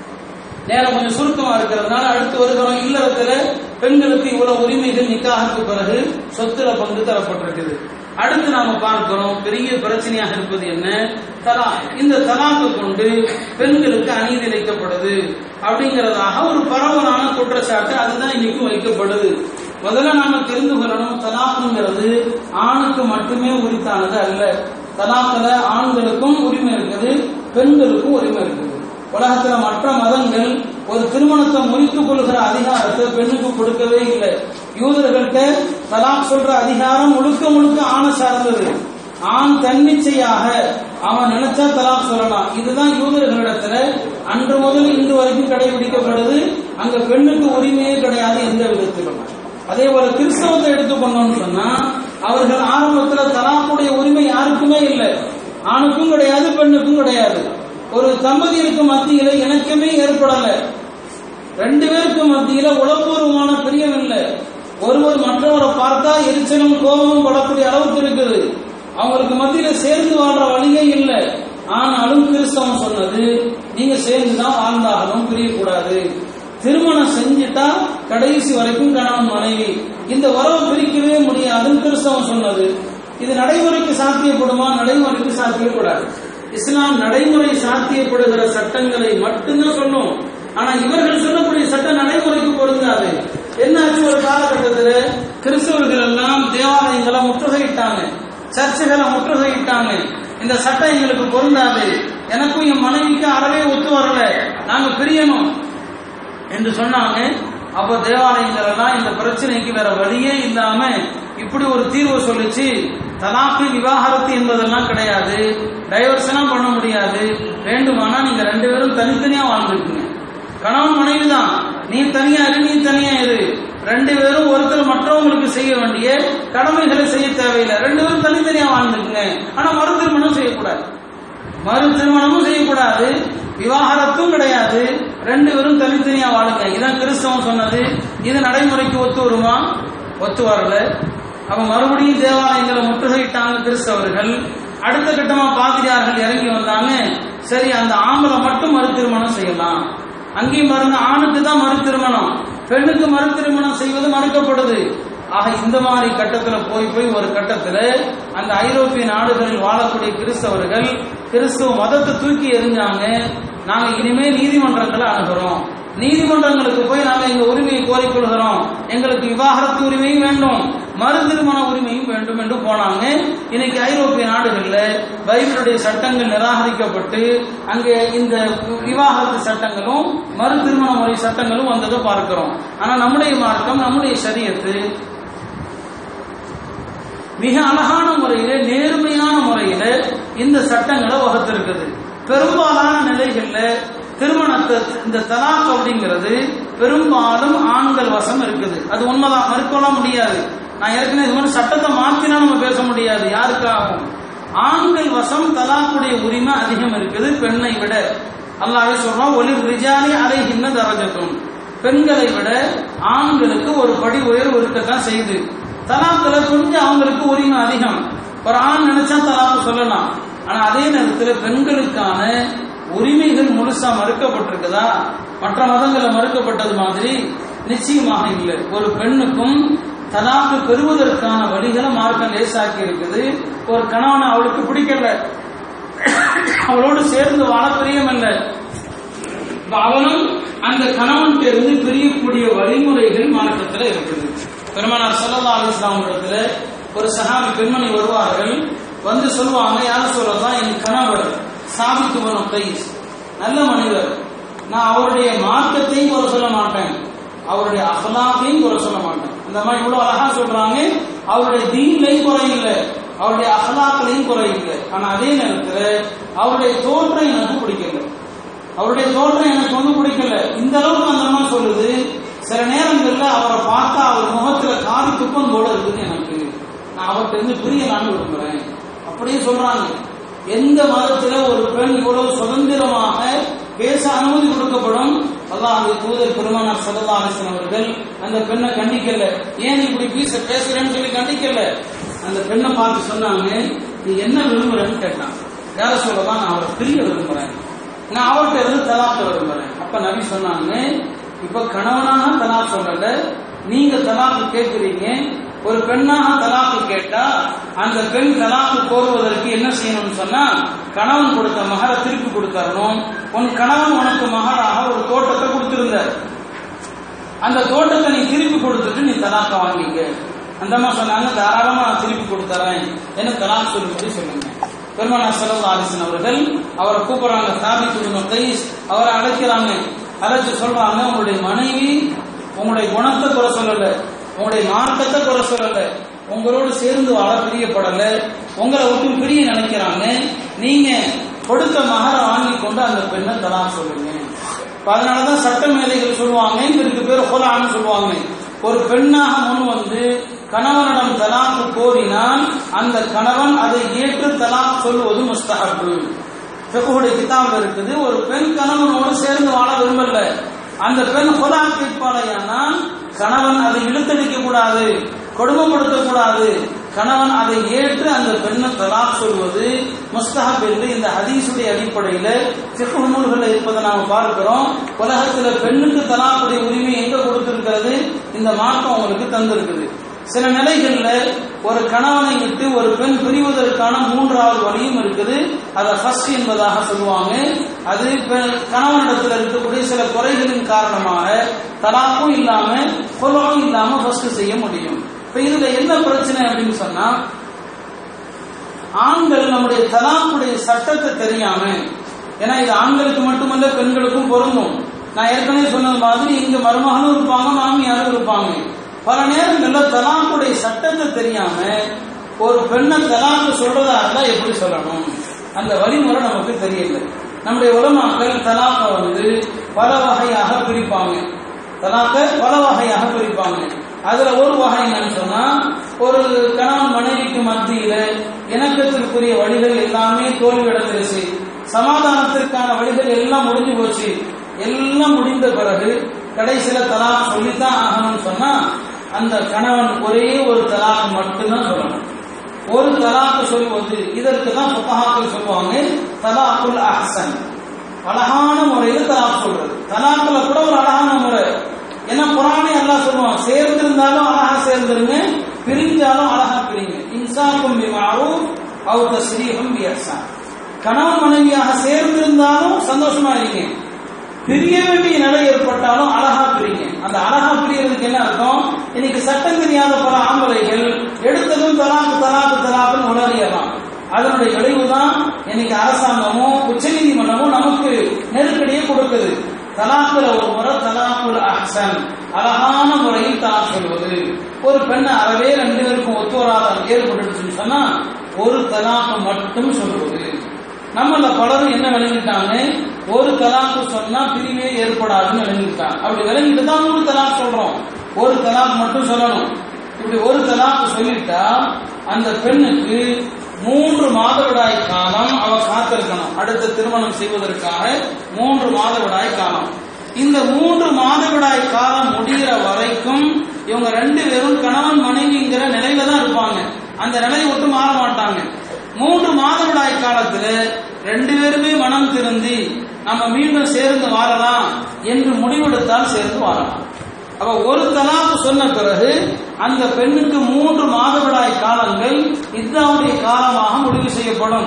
நேரம் கொஞ்சம் சுருக்கமா இருக்கிறதுனால அடுத்து வருகிறோம். இல்லறத்துல பெண்களுக்கு இவ்வளவு உரிமைகள் நிக்காஹுக்கு பிறகு சொத்துல பங்கு தரப்பட்டிருக்குது. அடுத்து நாம பார்க்கிறோம், பெரிய பிரச்சனையாக இருப்பது என்ன, தலாக். இந்த தலாக்கு கொண்டு பெண்களுக்கு அநீதி இழைக்கப்படுது அப்படிங்கிறதாக ஒரு பரவலான குற்றச்சாட்டு அதுதான் இன்னைக்கும் வைக்கப்படுது. முதல்ல நாம தெரிந்து கொள்ளணும், தலாக்குங்கிறது ஆணுக்கு மட்டுமே உரித்தானது அல்ல. தலாக்குல ஆண்களுக்கும் உரிமை இருக்குது, பெண்களுக்கும் உரிமை இருக்குது. உலகத்துல மற்ற மதங்கள் ஒரு திருமணத்தை முறித்துக் கொள்கிற அதிகாரத்தை பெண்ணுக்கு கொடுக்கவே இல்லை. யூதர்கள்ட்ட தலாக் சொல்ற அதிகாரம் முழுக்க முழுக்க ஆணை சார்ந்தது. ஆண் தன்னிச்சையாக அவன் நினைச்சா தலாக் சொல்லலாம். இதுதான் யூதர்களிடத்துல அன்று முதல் இன்று வரைக்கும் கடைபிடிக்கப்படுது. அங்க பெண்ணுக்கு உரிமையே கிடையாது எந்த விதத்திலும். அதே போல கிறிஸ்தவத்தை எடுத்துக்கொண்டோம்னு சொன்னா, அவர்கள் ஆரம்பத்துல தலாக்குடைய உரிமை யாருக்குமே இல்லை, ஆணுக்கும் கிடையாது பெண்ணுக்கும் கிடையாது. ஒரு தம்பதியருக்கு மத்தியில இணக்கமே ஏற்படல, 2 பேருக்கு மத்தியில உளப்பூர்வமான பிரியம் இல்லை. ஒருவர் மற்றவரை பார்த்தா எரிச்சலும் கோபமும் படக்கூடிய அளவுக்கு இருக்குது. அவங்களுக்கு மத்தியில சேர்ந்து வாழ்ற வழியே இல்லை. ஆனாலும் கிறிஸ்தவம் சொன்னது, நீங்க சேர்ந்துதான் வாழ்ந்தாலும் பிரியக்கூடாது. திருமணம் செஞ்சுட்டா கடைசி வரைக்கும் கணவன் மனைவி, இந்த உறவை பிரிக்கவே முடியாதுன்னு கிறிஸ்தவம் சொன்னது. இது நடைமுறைக்கு சாத்தியப்படுமா? நடைமுறைக்கு சாத்தியப்படாது. இஸ்லாம் நடைமுறை சாத்தியப்படுகிற சட்டங்களை மட்டும்தான் சொல்லும். ஆனா இவர்கள் சொல்லக்கூடிய சட்டம் நடைமுறைக்கு பொருந்தாது. என்னாச்சு, ஒரு காலகட்டத்தில் கிறிஸ்தவர்கள் எல்லாம் தேவாலயங்களை முற்றுகையிட்டாங்க, சர்ச்சுகளை முற்றுகையிட்டாங்க. இந்த சட்டம் எங்களுக்கு பொருந்தாது, எனக்கும் என் மனைவிக்கு அறவே ஒத்து வரல, நாங்க பிரியணும் என்று சொன்னாங்க. அப்ப தேவாலயங்கள் எல்லாம் இந்த பிரச்சனைக்கு வேற வழியே இல்லாம இப்படி ஒரு தீர்வு சொல்லிச்சு, தலாக்கு விவாகரத்து என்பதெல்லாம் கிடையாது, டைவர்ஷனா பண்ண முடியாது, வேண்டுமானா நீங்க 2 பேரும் தனித்தனியா வாழ்ந்துருக்கீங்க, கணவன் மனைவி தான், நீ தனியா இரு நீ தனியா இரு, ரெண்டு பேரும் ஒருத்தர் மற்றவங்களுக்கு செய்ய வேண்டிய கடமைகளை செய்ய தேவையில்லை. ரெண்டு பேரும் தனித்தனியா வாழ்ந்துக்குங்க. ஆனா மறு திருமணம் செய்யக்கூடாது, மறு திருமணமும் செய்யக்கூடாது, விவாகரத்தும் கிடையாது. ரெண்டு பேரும் தனித்தனியா வாழுங்க. இதான் கிறிஸ்தவம் சொன்னது. இது நடைமுறைக்கு ஒத்து வருமா? ஒத்து வரல. அவ மறுபடியும் தேவாலயங்களை முற்றுகையிட்டாங்க கிறிஸ்தவர்கள். அடுத்த கட்டமா பாதிரியார்கள் இறங்கி வந்தாங்க. சரி, அந்த ஆம்பளை மட்டும் மறு திருமணம் செய்யலாம். அங்கேயும் பாருங்க, ஆணுக்கு தான் மறு திருமணம், பெண்ணுக்கு மறு திருமணம் செய்வது மறுக்கப்படுது. ஆக இந்த மாதிரி கட்டத்துல போய் ஒரு கட்டத்துல அந்த ஐரோப்பிய நாடுகளில் வாழக்கூடிய கிறிஸ்தவர்கள் கிறிஸ்துவ மதத்தை தூக்கி எறிஞ்சாங்க. நாங்க இனிமே நீதிமன்றங்களை அணுகிறோம், நீதிமன்றங்களுக்கு போய் நாங்க எங்க உரிமையை கோரிக்கொள்கிறோம், எங்களுக்கு விவாகரத்து உரிமையும் வேண்டும், மறு திருமண உரிமையும் வேண்டும் என்று போனாங்க. இன்னைக்கு ஐரோப்பிய நாடுகள்ல பைபிளுடைய சட்டங்கள் நிராகரிக்கப்பட்டு அங்கே இந்த விவாகரத்து சட்டங்களும் மறு திருமண முறை சட்டங்களும் வந்ததை பார்க்கிறோம். ஆனா நம்முடைய மார்க்கம், நம்முடைய ஷரியத்து மிக அழகான முறையில, நேர்மையான முறையில இந்த சட்டங்களை வகுத்திருக்குது. பெரும்பாலான நிலைகள்ல திருமணத்தை, இந்த தலாக் அப்படிங்கிறது பெரும்பாலும் ஆண்கள் வசம் இருக்குது. அது உண்மைதான், மறுக்கொள்ள முடியாது. நான் ஏற்கனவே இது மாதிரி சட்டத்தை மாத்தினா நம்ம பேச முடியாது, யாருக்காகும். ஆண்கள் வசம் தலாக்குடைய உரிமை அதிகம் இருக்குது பெண்ணை விட. அல்லாஹ் சொல்றான், ஒலி ரிஜாலி அலைஹின்ன தரஜத்துன், பெண்களை விட ஆண்களுக்கு ஒரு படி உயர்வு இருக்கத்தான் செய்து. தலாக்குல கொஞ்சம் அவங்களுக்கு உரிமை அதிகம். ஒரு ஆண் நினைச்சா தலாக்கு சொல்லலாம். ஆனா அதே நேரத்தில் பெண்களுக்கான உரிமைகள் முழுசா மறுக்கப்பட்டிருக்குதா? மற்ற மதங்களை மறுக்கப்பட்டது மாதிரி நிச்சயமாக இல்லை. ஒரு பெண்ணுக்கும் தலாக்கு பெறுவதற்கான வழிகளை மார்க்கம் லேசாக்கி இருக்குது. ஒரு கணவனை அவளுக்கு பிடிக்கல, அவளோடு சேர்ந்து வாழ பிரியமல்ல, அவனும் அந்த கணவன் இருந்து பிரியக்கூடிய வழிமுறைகள் மார்க்கத்தில் இருக்குது. பெருமானார் ஸல்லல்லாஹு அலைஹி வஸல்லம் இடத்துல ஒரு சஹாபி பெண்மணி வருவார்கள். வந்து சொல்லுவாங்க, யார சொல்லலாம், என் கணவர் சாபித் இப்னு கைஸ் நல்ல மனிதர், நான் அவருடைய மார்க்கத்தையும் குறை சொல்ல மாட்டேன், அவருடைய அஹ்லாக்கையும் குறை சொல்ல மாட்டேன். இந்த மாதிரி இவ்வளவு அழகா சொல்றாங்க. அவருடைய தீன்லையும் குறை இல்லை, அவருடைய அஹ்லாக்களையும் குறை இல்லை. ஆனா அதே நேரத்தில் அவருடைய தோற்றம் எனக்கு பிடிக்கல, அவருடைய தோற்றம் எனக்கு வந்து பிடிக்கல. இந்த அளவுக்கு அந்த அம்மா சொல்லுது, சில நேரங்கள்ல அவரை பார்த்தா அவர் முகத்துல காவி துப்பம் போல இருக்குன்னு எனக்கு, நான் அவர்கிட்ட இருந்து பிரியலான்னு விரும்புறேன் அப்படியே சொல்றாங்க. எந்த மதத்துல ஒரு பெண் இவ்வளவு சுதந்திரமாக பேச அனுமதி கொடுக்கப்படும்? அல்லாஹ்வுடைய தூதர் பெருமானார் ஸல்லல்லாஹு அலைஹி வஸல்லம் அவர்கள் அந்த பெண்ணை கண்டிக்கல. ஏன் இப்படி பேசுறேன்னு சொல்லி கண்டிக்கல. அந்த பெண்ணை பார்த்து சொன்னாங்க, நீ என்ன விரும்புறேன்னு கேட்டான். யார சொல்லலாம், நான் அவரை பிரிய விரும்புறேன், நான் அவர்கிட்ட இருந்து தலாக்க விரும்புறேன். அப்ப நபி சொன்னாங்க, இப்ப கணவனாக தலாக் சொல்லல, நீங்க தலாக்கு கேட்கிறீங்க. ஒரு பெண்ணாக தலாக்கு கேட்டா அந்த பெண் தலாக்கு கோருவதற்கு என்ன செய்யணும்னு சொன்னா, கணவன் கொடுத்த மகரை திருப்பி கொடுத்தரணும். உன் கணவன் உனக்கு மகராக ஒரு தோட்டத்தை கொடுத்திருந்தார், அந்த தோட்டத்தை நீ திருப்பி கொடுத்துட்டு நீ தலாக்க வாங்கிக்க. அந்த அம்மா சொன்னாங்க, தாராளமா நான் திருப்பி கொடுத்தறேன், என்ன தலாக் சொல்லும்படி சொல்லுங்க. பெருமானார் ஸல்லல்லாஹு அலைஹி வஸல்லம் அவர்கள் அவரை கூப்பிடுறாங்க, சாபித் இப்னு கைஸ் அவரை அழைக்கிறாங்க. அழைச்சு சொல்றாங்க, உங்களுடைய மனைவி உங்களுடைய குணத்தை குறை சொல்லல, உங்களுடைய மார்க்கத்தை குறை சொல்லல, உங்களோடு சேர்ந்து வாழ பிரியப்படல, உங்களை விட்டு பிரிய நினைக்கிறாங்க. நீங்க கொடுத்த மகரை வாங்கி கொண்டு அந்த பெண்ணை தலாக் சொல்லுங்க. அதனாலதான் சட்ட மேதைகள் சொல்லுவாங்க, இதற்கு பேர் ஹுலான்னு சொல்லுவாங்க. ஒரு பெண்ணாக முன் வந்து கணவனிடம் தலாக்கு கோரினால் அந்த கணவன் அதை ஏற்று தலாக் சொல்வது முஸ்தஹப். ஃபிக்ஹுடைய கிதாப் இருக்குது. ஒரு பெண் கணவனோடு சேர்ந்து வாழ விரும்பல, அந்த பெண் ஹுலா கேட்பாளையானால் கணவன் அதை இழுத்தடிக்க கூடாது, கொடுமைப்படுத்தக்கூடாது, கணவன் அதை ஏற்று அந்த பெண்ணை தலாக் சொல்வது முஸ்தஹப் என்று இந்த ஹதீஸுடைய அடிப்படையில் ஃபிக்ஹ் நூல்களில் இருப்பதை நாம் பார்க்கிறோம். உலகத்தில் பெண்ணுக்கு தலாக்குடைய உரிமை எங்க கொடுத்திருக்கிறது? இந்த மார்க்கம் அவங்களுக்கு தந்திருக்குது. சில நிலைகள்ல ஒரு கணவனை விட்டு ஒரு பெண் பிரிவதற்கான மூன்றாவது வழியும் இருக்குது. அதை ஃபர்ஸ்ட் என்பதாக சொல்லுவாங்க. அது கணவனிடத்தில் இருக்கக்கூடிய சில குறைகளின் காரணமாக தலாக்கும் இல்லாம கொலவும் இல்லாம ஃபர்ஸ்ட் செய்ய முடியும். இப்ப இதுல என்ன பிரச்சனை அப்படின்னு சொன்னா, ஆண்கள் நம்முடைய தலாக்குடைய சட்டத்தை தெரியாம, ஏன்னா இது ஆண்களுக்கு மட்டுமல்ல பெண்களுக்கும் பொருந்தும். நான் ஏற்கனவே சொன்னது மாதிரி இங்க மருமகனும் இருப்பாங்க, மாமியாரும் இருப்பாங்க. பல நேரங்கள்ல தலாக்குடைய சட்டத்தை தெரியாம ஒரு பெண்ணை தலாக்கு சொல்றதா இருந்தா எப்படி சொல்லணும், அந்த வழிமுறை நமக்கு தெரியல. நம்முடைய உலமாக்கள் தலாக்கை வந்து பல வகையாக பிரிப்பாங்க. தலாக்கை பல வகையாக பிரிப்பாங்க. அதுல ஒரு வகை என்னன்னு சொன்னா, ஒரு கணவன் மனைவிக்கு மத்தியில இணக்கத்திற்குரிய வழிகள் எல்லாமே தோல்வியடைந்துருச்சு, சமாதானத்திற்கான வழிகள் எல்லாம் முடிஞ்சு போச்சு, எல்லாம் முடிந்த பிறகு கடைசியில தலாக் சொல்லித்தான் ஆகணும்னு சொன்னா அந்த கணவன் ஒரே ஒரு தலாக் மட்டும்தான் சொல்லணும். ஒரு தலாக்கு சொல்வது, இதற்கு தான் ஃபுகஹாக்கள் சொல்லுவாங்க தலாக்குல் அஹ்சன், அழகான முறையில் தலாக் சொல்றது. தலாக்குல கூட ஒரு அழகான முறை. ஏன்னா குர்ஆனே அல்லாஹ் சொல்லுவான், சேர்ந்திருந்தாலும் அழகா சேர்ந்துருங்க, பிரிஞ்சாலும் அழகா பிரிங்க. இன்சாக்கும் பிமஅரூஃப் அவ் தஸ்ரீஹும் பிஇஹ்சான். கணவன் மனைவியாக சேர்ந்திருந்தாலும் சந்தோஷமா இருங்க, பிரிய வேண்டிய நிலை ஏற்பட்டாலும் அழகா பிரிங்க. அந்த அழகா பிரியறதுக்கு என்ன அர்த்தம்? இன்னைக்கு சட்டம் தெரியாத பல ஆம்பளைகள் எடுத்ததும் தலாக்கு தலாக்கு தலாக்குன்னு உணரியலாம். அதனுடைய விளைவுதான் இன்னைக்கு அரசாங்கமும் உச்ச நீதிமன்றமும் நமக்கு நெருக்கடியை கொடுக்குது. தலாக்குல ஒரு முறை தலாக்குல் அஹ்சன், அழகான முறையில் தலாக் சொல்வது. ஒரு பெண்ணை அறவே ரெண்டு பேருக்கும் ஒத்து வராத ஏற்பட்டுச்சுன்னு சொன்னா ஒரு தலாக்கு மட்டும் சொல்வது. நம்மள பலரும் என்ன விளங்கிட்டாங்க, ஒரு தலாக்கு சொன்னா பிரிவே ஏற்படாதுன்னு விளங்கிட்டாங்க. அப்படி விளங்கிட்டு தான் ஒரு தலாக் சொல்றோம், ஒரு தலாக் மட்டும் சொல்லணும். இப்படி ஒரு தலாக்கு சொல்லிட்டா அந்த பெண்ணுக்கு 3 மாதவிடாய் காலம் அவ காத்திருக்கணும். அடுத்த திருமணம் செய்வதற்காக 3 மாதவிடாய் காலம். இந்த 3 மாதவிடாய் காலம் முடிகிற வரைக்கும் இவங்க 2 பேரும் கணவன் மனைவிங்கிற நிலையில தான் இருப்பாங்க, அந்த நிலையை விட்டு மாற மாட்டாங்க. 3 மாதவிடாய் காலத்துல 2 பேருமே மனம் திருந்தி நம்ம மீண்டும் சேர்ந்து வாழலாம் என்று முடிவெடுத்தால் சேர்ந்து வாழலாம். அப்ப ஒரு தலாக்கு சொன்ன பிறகு அந்த பெண்ணுக்கு 3 மாதவிடாய் காலங்கள் இத்தாவுடைய காலமாக முடிவு செய்யப்படும்.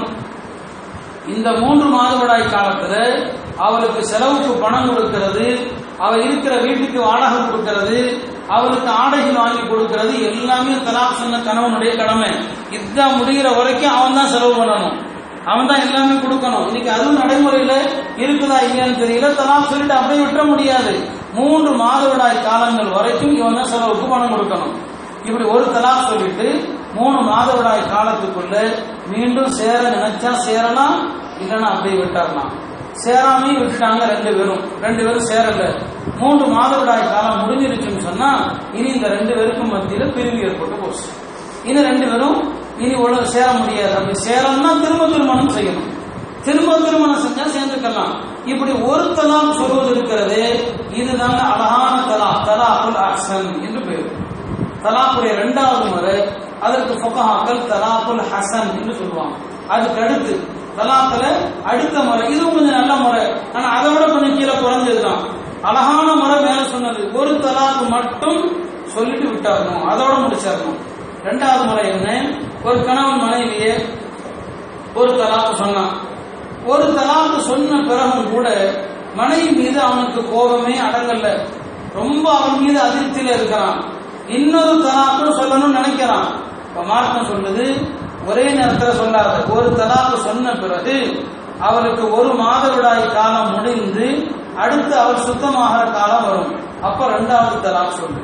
இந்த 3 மாதவிடாய் காலத்துல அவளுக்கு செலவுக்கு பணம் கொடுக்கிறது, அவள் இருக்கிற வீட்டுக்கு வாடகை கொடுக்கிறது, அவளுக்கு ஆடைகள் வாங்கி கொடுக்கிறது எல்லாமே தலாக் சொன்ன கணவனுடைய கடமை. இதா முடிகிற வரைக்கும் அவன் தான் செலவு பண்ணணும், அவன் தான் எல்லாமே கொடுக்கணும். இன்னைக்கு அதுவும் நடைமுறையில இருக்குதா இல்லையான்னு தெரியல. தலாக் சொல்லிட்டு அப்படியே விட்டுற முடியாது. 3 மாதவிடாய் காலங்கள் வரைக்கும் இவன் தான் செலவுக்கு பணம் கொடுக்கணும். இப்படி ஒரு தலாக் சொல்லிட்டு 3 மாதவிடாய் காலத்துக்குள்ள மீண்டும் சேர நினைச்சா சேரலாம், இல்லைன்னா அப்படியே விட்டுறலாம். சேராமையும் விட்டுட்டாங்க 2 பேரும் சேரல, 3 மாதவிடாய் காலம் முடிஞ்சிருச்சுன்னு சொன்னா இனி இந்த 2 பேருக்கும் மத்தியில பிரிவு ஏற்பட்டு போச்சு. இனி 2 பேரும் இனி ஒழுங்கு சேர முடியாது. அப்படி சேரணும்னா திரும்ப திருமணம் செய்யணும், திரும்ப திருமணம் செஞ்சா சேர்ந்துக்கலாம். இப்படி ஒரு தலாக் சொல்வது இருக்கிறது, இதுதாங்க அழகான தலாக், தலாக்குல் அஹ்சன் என்று பெயர். தலாக்குடைய 2வது முறை அதற்கு ஃபுகஹாக்கள் தலாக்குல் ஹசன் என்று சொல்லுவாங்க. அதுக்கு அடுத்து தலாக்குல அடுத்த முறை, இதுவும் கொஞ்சம் நல்ல முறை, ஆனா அதை விட கொஞ்சம் கீழே குறைஞ்சதுதான். அழகான முறை மேல சொன்னது, ஒரு தலாக்கு மட்டும் சொல்லிட்டு விட்டாரணும், அதோட முடிச்சிடணும். 2வது முறை என்ன, ஒரு கணவன் மனைவிய ஒரு தலாக்கு சொன்னான். ஒரு தலாக்கு சொன்ன பிறகும் கூட மனைவி மீது அவனுக்கு கோபமே அடங்கல்ல, ரொம்ப அவன் மீது அதிர்ச்சியில இருக்கிறான். இன்னொரு தலாக்கு சொல்லணும்னு நினைக்கிறான். இப்ப மார்க்கம் சொல்லுது, ஒரே நேரத்தில் சொல்லாத. ஒரு தலாக்கு சொன்ன பிறகு அவளுக்கு 1 மாதவிடாய் காலம் முடிந்து அடுத்து அவள் சுத்தமாகிற காலம் வரும், அப்ப 2வது தலாக் சொல்லு.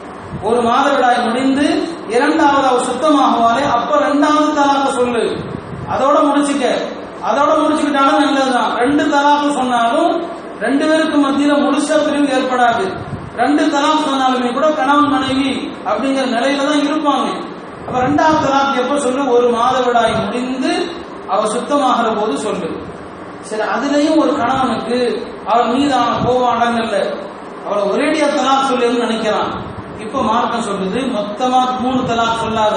1 மாதவிடாய் முடிந்து 2வது அவள் சுத்தமாகுவாளே, அப்ப 2வது தலாக்கு சொல்லு. அதோட முடிச்சுக்கிட்டாலும் நல்லதுதான். 2 தலாக்கு சொன்னாலும் 2 பேருக்கு மத்தியில முழுசா பிரிவு ஏற்படாது. 2 தலாக் சொன்னாலுமே கூட கணவன் மனைவி அப்படிங்கிற நிலையில தான் இருப்பாங்க. அப்ப 2வது தலாக் எப்ப சொல்லு, 1 மாதவிடாய் முடிந்து அவ சுத்தமாகிற போது சொல்லு. சரி, அதுலயும் ஒரு கணவனுக்கு அவள் மீதான கோபம் அடங்கல்ல, அவளை ஒரேடியா தலாக் சொல்லுன்னு நினைக்கிறான். இப்ப மார்க்கம் சொல்லுது, மொத்தமா 3 தலாக் சொல்லாத,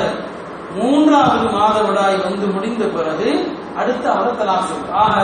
3வது மாதவிடாய் வந்து முடிந்த பிறகு அடுத்து அவரை தலாக் சொல்லு. ஆக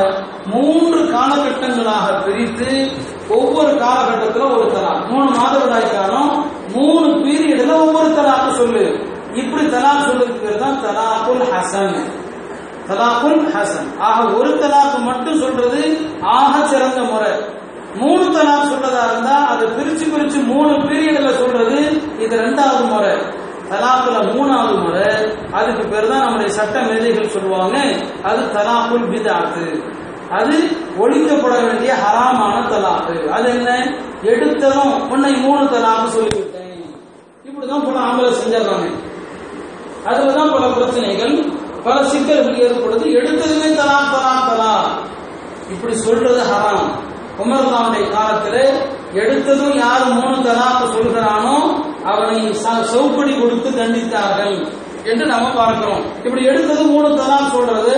3 காலகட்டங்களாக பிரித்து ஒவ்வொரு காலகட்டத்தில் ஒரு தலாக், 3 மாதவிடாய் காலம் 3 பீரியட்ல ஒவ்வொரு தலாக்கு சொல்லு. இப்படி தலாக் சொல்றதுக்கு பேர் தான் தலாக்குல் ஹசன். தலாக்குல் ஹசன். ஆக ஒரு தலாக்கு மட்டும் சொல்றது ஆக சிறந்த முறை. 3 தலாக் சொல்றதா இருந்தா அதை பிரிச்சு 3 பீரியட்ல சொல்றது இது 2வது முறை. தலாக்குல 3வது முறை, அதுக்கு பேர் தான் நம்முடைய சட்ட மேதைகள் சொல்லுவாங்க, அது தலாக்குல் பித்அத். அது ஒழிக்கப்பட வேண்டிய ஹராமான தலாக்கு. அது என்ன, எடுத்ததும் உன்னை 3 தலாக்கு சொல்லிவிட்டேன், இப்படிதான் பல ஆம்பளை செஞ்சாங்க. அதுலதான் பல பிரச்சனைகள், பல சிக்கல்கள் ஏற்படுது. எடுத்ததுமே தலாக் தலாக் தலாக் இப்படி சொல்றது ஹராம். உமர் கானுடைய காலத்தில் எடுத்ததும் யார் 3 தலாக் சொல்கிறானோ அவனை சவுப்படி கொடுத்து தண்டித்தார்கள் என்று நம்ம பார்க்கிறோம். இப்படி எடுத்தது 3 தலாக் சொல்றது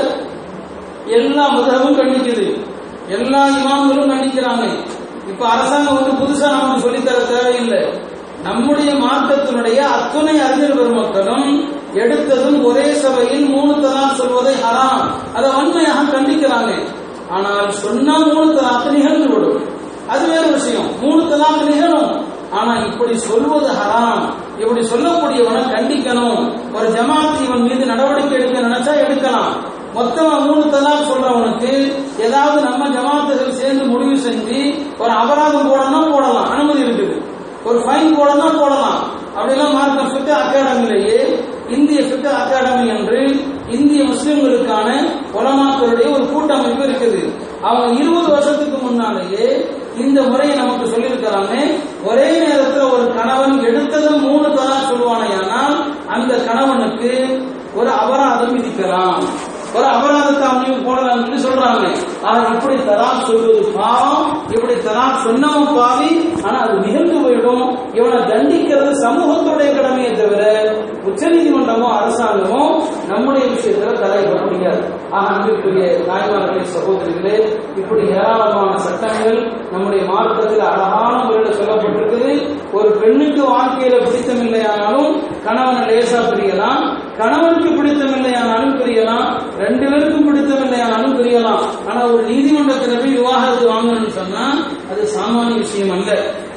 எல்லா மதமும் கண்டிக்குது, எல்லா இமாம்களும் கண்டிக்கிறாங்க. இப்ப அரசாங்கம் புதுசா நமக்கு சொல்லித்தர தேவையில்லை. நம்முடைய மார்க்கத்தினுடைய அத்துணை அறிஞர் பெருமக்களும் எடுத்ததும் ஒரே சபையில் 3 தலாக் சொல்வதை ஹராம், அதை வன்மையாக கண்டிக்கிறாங்க. ஆனால் சொன்னா 3 தலாக் நிகழ்ந்துவிடும், அது வேறு விஷயம். 3 தலாக் நிகழும், ஆனா இப்படி சொல்வது ஹராம். இப்படி சொல்லக்கூடியவனை கண்டிக்கணும். ஒரு ஜமாத் இவன் மீது நடவடிக்கை எடுக்க நினைச்சா எடுக்கலாம். மொத்தமா 3 தலாக் சொல்றவனுக்கு ஏதாவது நம்ம ஜமாத்துகள் சேர்ந்து முடிவு செஞ்சு ஒரு அபராதம் போடணும், போடலாம், அனுமதி இருக்குது. ஒரு ஃபைன் போடணும், போடலாம். அப்படிலாம் மார்க்கம் ஃபிக்ஹ் அகாடமியிலேயே இந்திய ஃபிக்ஹ் அகாடமி என்று இந்திய முஸ்லிம்களுக்கான உலமாக்களுடைய ஒரு கூட்டமைப்பு இருக்குது. அவங்க 20 வருஷத்துக்கு முன்னாலேயே இந்த முறையை நமக்கு சொல்லியிருக்கிறாங்க. ஒரே நேரத்தில் ஒரு கணவன் எடுத்ததும் 3 தலாக் சொல்வானையானால் அந்த கணவனுக்கு ஒரு அபராதம் விதிக்கலாம், ஒரு அபராதத்தை அவனையும் போடலாம் என்று சொல்றாங்க. இப்படி தலாக் சொல்வது பாவம், இப்படி தலாக் சொன்னவன் பாவி. ஆனா அது நிகழ்ந்து போயிடும். இவனை தண்டிக்கிறது சமூகத்துடைய கடமையை தவிர உச்சநீதிமன்றமோ அரசாங்கமோ நம்முடைய விஷயத்துல தலையிட முடியாது. அன்பிற்குரிய தாய்மார்களே, சகோதரிகளே, இப்படி ஏராளமான சட்டங்கள் நம்முடைய மார்க்கத்தில் அழகான முறையில் சொல்லப்பட்டிருக்குது. ஒரு பெண்ணுக்கு வாழ்க்கையில பிடித்தமில்லையானாலும் கணவனை லேசா பிரியலாம், கணவனுக்கு பிடித்தமில்லையானாலும் பிரியலாம், 2 பேருக்கும் பிடித்தமில்லையானாலும் பிரியலாம். ஆனா ஒரு நீதிமன்றத்தில் போய் விவாகரத்து வாங்கணும்னு சொன்னா அது சாமானிய விஷயம் அல்ல.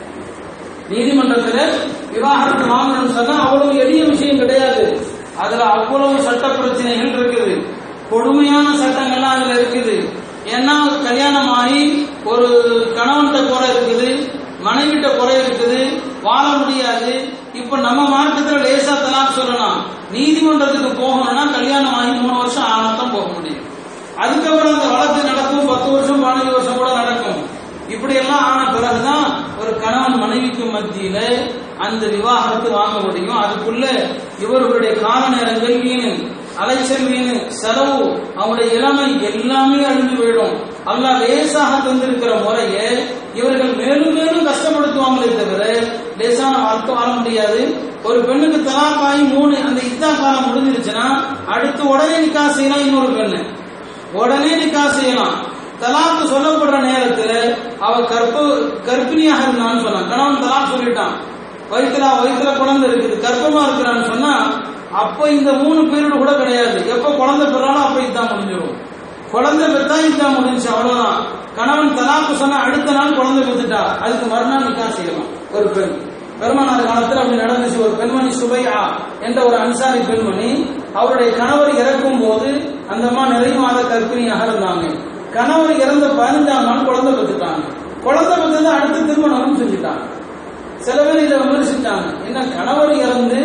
நீதிமன்றத்தில் விவாகரத்து வாங்கணும்னு சொன்னா அவ்வளவு எளிய விஷயம் கிடையாது. அதுல அவ்வளவு சட்ட பிரச்சனைகள் இருக்குது, கொடுமையான சட்டங்கள்லாம் அதுல இருக்குது. ஏன்னா கல்யாணம் ஆகி ஒரு கணவன்கிட்ட குறை இருக்குது, மனைவிட்ட குறை இருக்குது, வாழ முடியாது. இப்ப நம்ம மார்க்கத்தில் லேசா தலாக் சொல்லலாம். நீதிமன்றத்துக்கு போகணும்னா கல்யாணம் ஆகி 3 வருஷம் ஆனதான் போக முடியும். அதுக்கப்புறம் அந்த வழக்கு நடக்கும், 10 வருஷம் 15 வருஷம் கூட நடக்கும். இப்படி எல்லாம் ஆன பிறகுதான் ஒரு கணவன் மனைவிக்கு மத்தியில அந்த விவாகரத்து வாங்க முடியும். அதுக்குள்ள இவர்களுடைய கால நேரங்கள் வீணு, அலைச்சல் வீணு, செலவு, அவங்களுடைய இளமை எல்லாமே அழிஞ்சு போயிடும். அல்லாஹ் லேசாக தந்திருக்கிற முறையை இவர்கள் மேலும் மேலும் கஷ்டப்படுத்துவாங்களே தவிர லேசான வாழ்க்கை வாழ முடியாது. ஒரு பெண்ணுக்கு தலாக் ஆகி 3 அந்த இத்தா காலம் முடிஞ்சிருச்சுன்னா அடுத்து உடனே நிக்கா செய்யலாம். இன்னொரு பெண்ணு உடனே நிக்கா செய்யலாம். தலாக்கு சொல்லப்படுற நேரத்தில் அவ கர்ப்பிணியாக இருந்தான்னு சொன்னான். கணவன் தலாக் சொல்லிட்டான், வயிற்றுல குழந்தை இருக்குது, கர்ப்பமா இருக்கிறான்னு சொன்னா அப்ப இந்த 3 பீரியட் கூட கிடையாது. எப்ப குழந்தை பெறாலும் அப்ப இதான் முடிஞ்சிடும். குழந்தை பெற்றா இதான் முடிஞ்சு, அவ்வளவுதான். கணவன் தலாக்கு சொன்னா அடுத்த நாள் குழந்தை பெற்றுட்டா அதுக்கு மறுநாள் நிக்கா செய்யலாம். ஒரு பெண் பெருமானார் காலத்தில் அப்படி நடந்துச்சு. ஒரு பெண்மணி சுபையா என்ற ஒரு அன்சாரி பெண்மணி, அவருடைய கணவர் இறக்கும் போது அந்த அம்மா நிறைய மாத கர்ப்பிணியாக இருந்தாங்க. கணவர் இறந்த 15ஆம் நாள் குழந்தை பெற்றுட்டாங்க. குழந்தை பெற்றது அடுத்து திருமணமும் செஞ்சுட்டாங்க. சில பேர் இதை விமர்சித்தாங்க, என்ன கணவர் இறந்து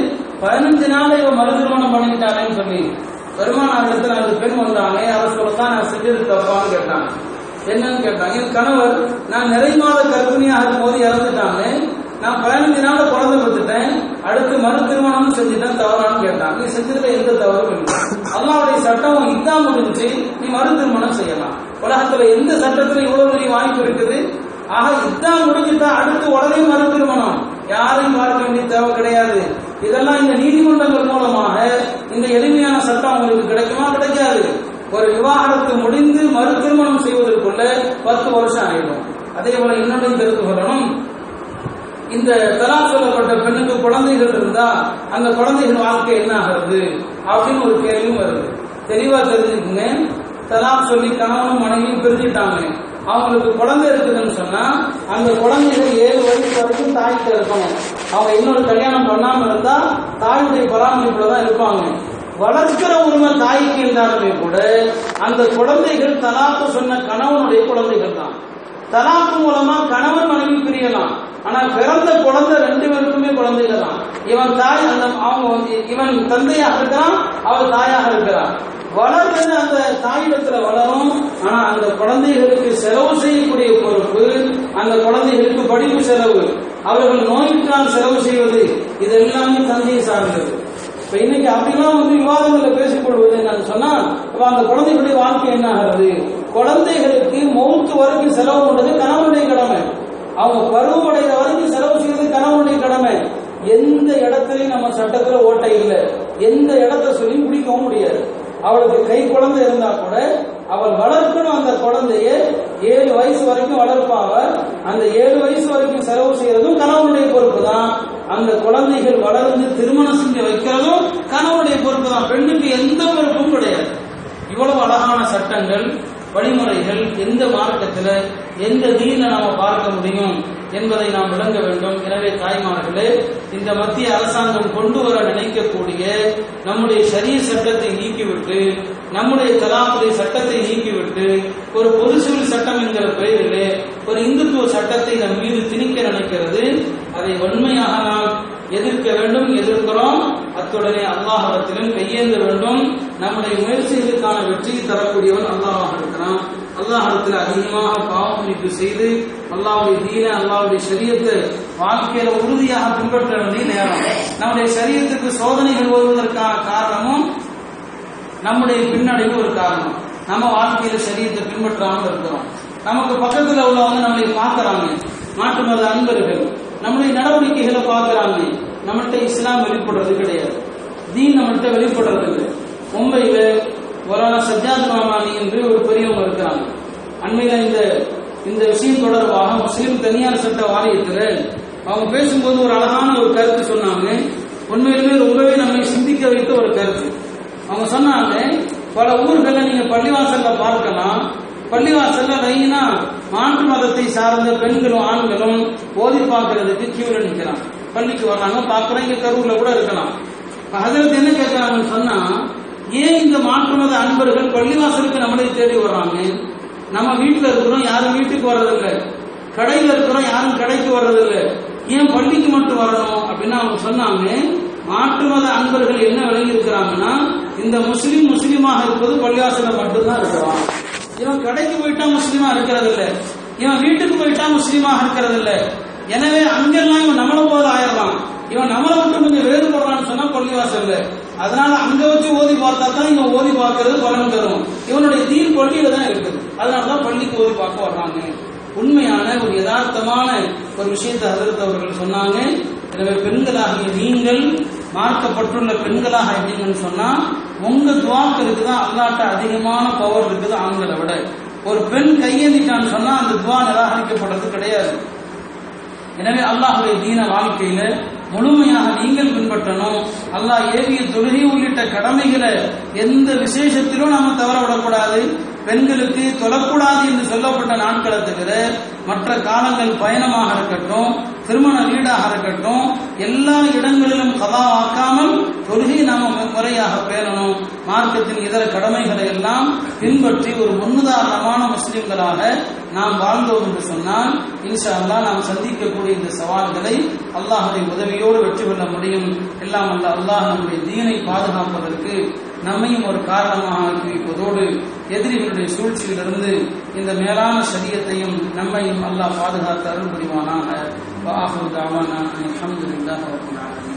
15 நாள் இவ மறு திருமணம் பண்ணிட்டாங்கன்னு சொல்லி. பெருமானார் இடத்துல அந்த பெண் வந்தாங்க, அதை சொல்லத்தான் நான் செஞ்சது தப்பான்னு கேட்டாங்க. என்னன்னு கேட்டாங்க, என் கணவர் நான் நிறை மாத கர்ப்பிணியாக இருக்கும் போது இறந்துட்டாங்க, நான் 15 நாள் குழந்தை பெற்றுட்டேன், அடுத்து மறு திருமணம் செஞ்சுட்டேன், தவறான்னு கேட்டாங்க. நீ செஞ்சதுல எந்த தவறும் இல்லை, அல்லாஹ்வுடைய சட்டம் இதான் முடிஞ்சு, நீ மறு திருமணம் செய்யலாம். உலகத்துல எந்த சட்டத்துல இவ்வளவு பெரிய வாய்ப்பு இருக்குது? ஆக இதான் முடிஞ்சுட்டா அடுத்து உடனே மறு திருமணம் யாரையும் பார்க்க வேண்டிய தேவை கிடையாது. இதெல்லாம் இந்த நீதிமன்றங்கள் மூலமாக இந்த எளிமையான சட்டம் உங்களுக்கு கிடைக்குமா? கிடைக்காது. ஒரு விவாகரத்து முடிந்து மறு திருமணம் செய்வதற்குள்ள 10 வருஷம் ஆகிடும். அதே போல இன்னொன்றையும் தெரிந்து கொள்ளணும், இந்த தலாக் சொல்லப்பட்ட பெண்ணுக்கு குழந்தைகள் இருந்தா அந்த குழந்தைகள் வாழ்க்கை என்ன ஆகிறது அப்படின்னு ஒரு கேள்வியும் வருது. தெளிவா தெரிஞ்சுக்குங்க. தலாக் சொல்லி கணவனும் மனைவியும் பிரிஞ்சுட்டாங்க, அவங்களுக்கு குழந்தை இருக்குதுன்னு சொன்னா அந்த குழந்தைகள் 7 வயசு வரைக்கும் தாய்க்கு இருக்கணும். அவங்க இன்னொரு கல்யாணம் பண்ணாம இருந்தா தாயுடைய பராமரிப்புல தான் இருப்பாங்க. வளர்க்கிற உரிமை தாய்க்கு இருந்தாலுமே கூட அந்த குழந்தைகள் தலாக்கு சொன்ன கணவனுடைய குழந்தைகள் தான். தலாக்கு மூலமா கணவன் மனைவி பிரியலாம், ஆனா பிறந்த குழந்தை 2 பேருக்குமே குழந்தைகள் தான். இவன் தாய், அந்த அவங்க இவன் தந்தையாக இருக்கிறான், அவள் தாயாக இருக்கிறான். வளர்றது அந்த தாயிடத்துல வளரும், ஆனா அந்த குழந்தைகளுக்கு செலவு செய்யக்கூடிய பொறுப்பு, அந்த குழந்தைகளுக்கு படிப்பு செலவு, அவர்கள் நோய்க்கால் செலவு செய்வது, இது எல்லாமே தந்தையை சார்ந்தது. இப்ப இன்னைக்கு அப்படிலாம் விவாதங்களை பேசிக்கொள்வது என்னன்னு சொன்னா, அந்த குழந்தைகளுடைய வாழ்க்கை என்ன ஆகிறது? குழந்தைகளுக்கு மௌத்து வரைக்கும் செலவு பண்றது கணவனுடைய கடமை. அவங்க பருவமடைகிற வரைக்கும் செலவு செய்வது கணவனுடைய கடமை. எந்த இடத்துலயும் நம்ம சட்டத்துல ஓட்டை இல்லை, எந்த இடத்த சொல்லி பிடிக்கவும் முடியாது. அவளுக்கு கை குழந்தை இருந்தா கூட அவள் வளர்க்கணும். அந்த குழந்தைய 7 வயசு வரைக்கும் வளர்ப்பாவ. அந்த 7 வயசு வரைக்கும் செலவு செய்யறதும் கணவனுடைய பொறுப்பு தான். அந்த குழந்தைகள் வளர்ந்து திருமணம் செஞ்சு வைக்கிறதும் கணவனுடைய பொறுப்பு தான். பெண்ணுக்கு எந்த பொறுப்பும் கிடையாது. இவ்வளவு அழகான சட்டங்கள், வழிமுறைகள் எந்த மார்க்கத்தில், எந்த தீன்ல நாம பார்க்க முடியும் என்பதை நாம் விளங்க வேண்டும். எனவே தாய்மார்களே, இந்த மத்திய அரசாங்கம் கொண்டு வர நினைக்கக்கூடிய நம்முடைய ஷரீஅத் சட்டத்தை நீக்கிவிட்டு, நம்முடைய தலாக்குடைய சட்டத்தை நீக்கிவிட்டு, ஒரு பொது சிவில் சட்டம் என்கிற பெயரிலே ஒரு இந்துத்துவ சட்டத்தை நம் மீது திணிக்க நினைக்கிறது. அதை வன்மையாக நாம் எதிர்க்க வேண்டும், எதிர்க்கிறோம். அத்துடனே அல்லாஹ்விடத்திலும் கையேந்த வேண்டும். நம்முடைய முயற்சிகளுக்கான வெற்றியை தரக்கூடியவன் அல்லாஹ் இருக்கிறான். அல்லாஹ்விடத்தில் அதிகமாக பாவ மன்னிப்பு செய்து அல்லாஹ்வுடைய தீன, அல்லாஹ்வுடைய ஷரியத்தை வாழ்க்கையில உறுதியாக பின்பற்ற வேண்டிய நேரம். நம்முடைய ஷரியத்துக்கு சோதனைகள் வருவதற்கான காரணமும் நம்முடைய பின்னடைவு ஒரு காரணம். நம்ம வாழ்க்கையில ஷரியத்தை பின்பற்றாமல் இருக்கிறோம். நமக்கு பக்கத்துல உள்ளவங்க நம்மளை பார்க்கறாங்க, மாற்று மத அன்பர்கள் நம்முடைய நடவடிக்கைகளை பார்க்கறாங்க. நம்மள்கிட்ட இஸ்லாம் வெளிப்படுறது கிடையாது, தீன் நம்மள்கிட்ட வெளிப்படுறது இல்லை. மும்பையில மௌலானா சஜ்ஜாத் மாமானி என்று ஒரு பெரியவங்க இருக்கிறாங்க. அண்மையில இந்த விஷயம் தொடர்பாக முஸ்லிம் தனியார் சட்ட வாரியத்தில் அவங்க பேசும்போது ஒரு அழகான ஒரு கருத்து சொன்னாங்க. உண்மையிலுமே ரொம்பவே நம்மை சிந்திக்க வைத்த ஒரு கருத்து. அவங்க சொன்னாங்க, பல ஊர்கள்ல நீங்க பள்ளிவாசல்ல பார்க்கலாம், பள்ளிவாசல்ல லைனா மாற்று மதத்தை சார்ந்த பெண்களும் ஆண்களும் ஓதி பார்க்கறதுக்கு கியூல நிற்கிறாங்க. பள்ளிக்கு வர்றாங்க, பார்க்குறோம். இங்க கரூர்ல கூட இருக்கலாம். ஹஜரத் என்ன கேட்கிறாங்கன்னு சொன்னா, ஏன் இந்த மாற்று மத அன்பர்கள் பள்ளிவாசலுக்கு நம்மளை தேடி வர்றாங்க? நம்ம வீட்டுல இருக்கிறோம், யாரும் வீட்டுக்கு வர்றதில்லை. கடையில இருக்கிறோம், யாரும் கடைக்கு வர்றதில்லை. ஏன் பள்ளிக்கு மட்டும் வரணும் அப்படின்னு அவங்க சொன்னாங்க. மாற்று மத அன்பர்கள் என்ன விளங்கி இருக்கிறாங்கன்னா, இந்த முஸ்லீமாக இருப்பது பள்ளிவாசல மட்டும்தான் இருக்கிறான். இவன் கடைக்கு போயிட்டா முஸ்லீமா இருக்கிறது இல்லை, இவன் வீட்டுக்கு போயிட்டா முஸ்லீமாக இருக்கிறது இல்லை. எனவே அங்கெல்லாம் இவன் நம்மள போது ஆயிடலாம், இவன் நம்மளை விட்டு கொஞ்சம் வேறுபடுறான்னு சொன்னா பள்ளிவாசல்ல. அதனால அங்க வச்சு ஓதி பார்த்தா தான் இவன் ஓதி பார்க்கறது பலன் தரும். இவனுடைய தீன் பள்ளியில தான் இருக்குது, அதனாலதான் பள்ளிக்கு ஓதி பார்க்க வர்றாங்க. உண்மையான ஒரு யதார்த்தமான ஒரு விஷயத்தை ஹஜரத் அவர்கள் சொன்னாங்க. எனவே பெண்களாகிய நீங்கள் மார்க்கப்பட்டுள்ள பெண்களாக இருந்தீங்கன்னு சொன்னா உங்க துவாக்களுக்கு தான் அல்லாட்ட அதிகமான பவர் இருக்குது ஆண்களை விட. ஒரு பெண் கையேந்திட்டான்னு சொன்னா அந்த துவா நிராகரிக்கப்படுறது கிடையாது. எனவே அல்லாஹ்வுடைய தீன வாழ்க்கையில முழுமையாக நீங்கள் பின்பற்றணும். அல்லாஹ் ஏவிய தொழுகை உள்ளிட்ட கடமைகளை எந்த விசேஷத்திலும் நாம தவற விடக்கூடாது. பெண்களுக்கு தொழக்கூடாது என்று சொல்லப்பட்ட நாட்களை தவிர மற்ற காலங்கள் பயணமாக இருக்கட்டும், திருமண வீடாக இருக்கட்டும், எல்லா இடங்களிலும் கதாவாக்காமல் தொழுகை நாம முறையாக பேணணும். மார்க்கத்தின் இதர கடமைகளை எல்லாம் பின்பற்றி ஒரு முன்னுதாரணமான முஸ்லிம்களாக நாம் வாழ்ந்தோம் என்று சொன்னால் இன்ஷா அல்லாஹ் நாம் சந்திக்கக்கூடிய இந்த சவால்களை அல்லாஹ்வுடைய உதவியோடு வெற்றி கொள்ள முடியும். எல்லாம் அல்ல அல்லாஹ் நம்முடைய தீனை பாதுகாப்பதற்கு நம்மையும் ஒரு காரணமாக ஆக்கி வைப்பதோடு எதிரிகளுடைய சூழ்ச்சியிலிருந்து இந்த மேலான ஷரியத்தையும் நம்மையும் அல்லாஹ் பாதுகாத்து அருள் புரிவானாக. வஆஹிரு தஅவானா அல்ஹம்துலில்லாஹி ரப்பில் ஆலமீன்.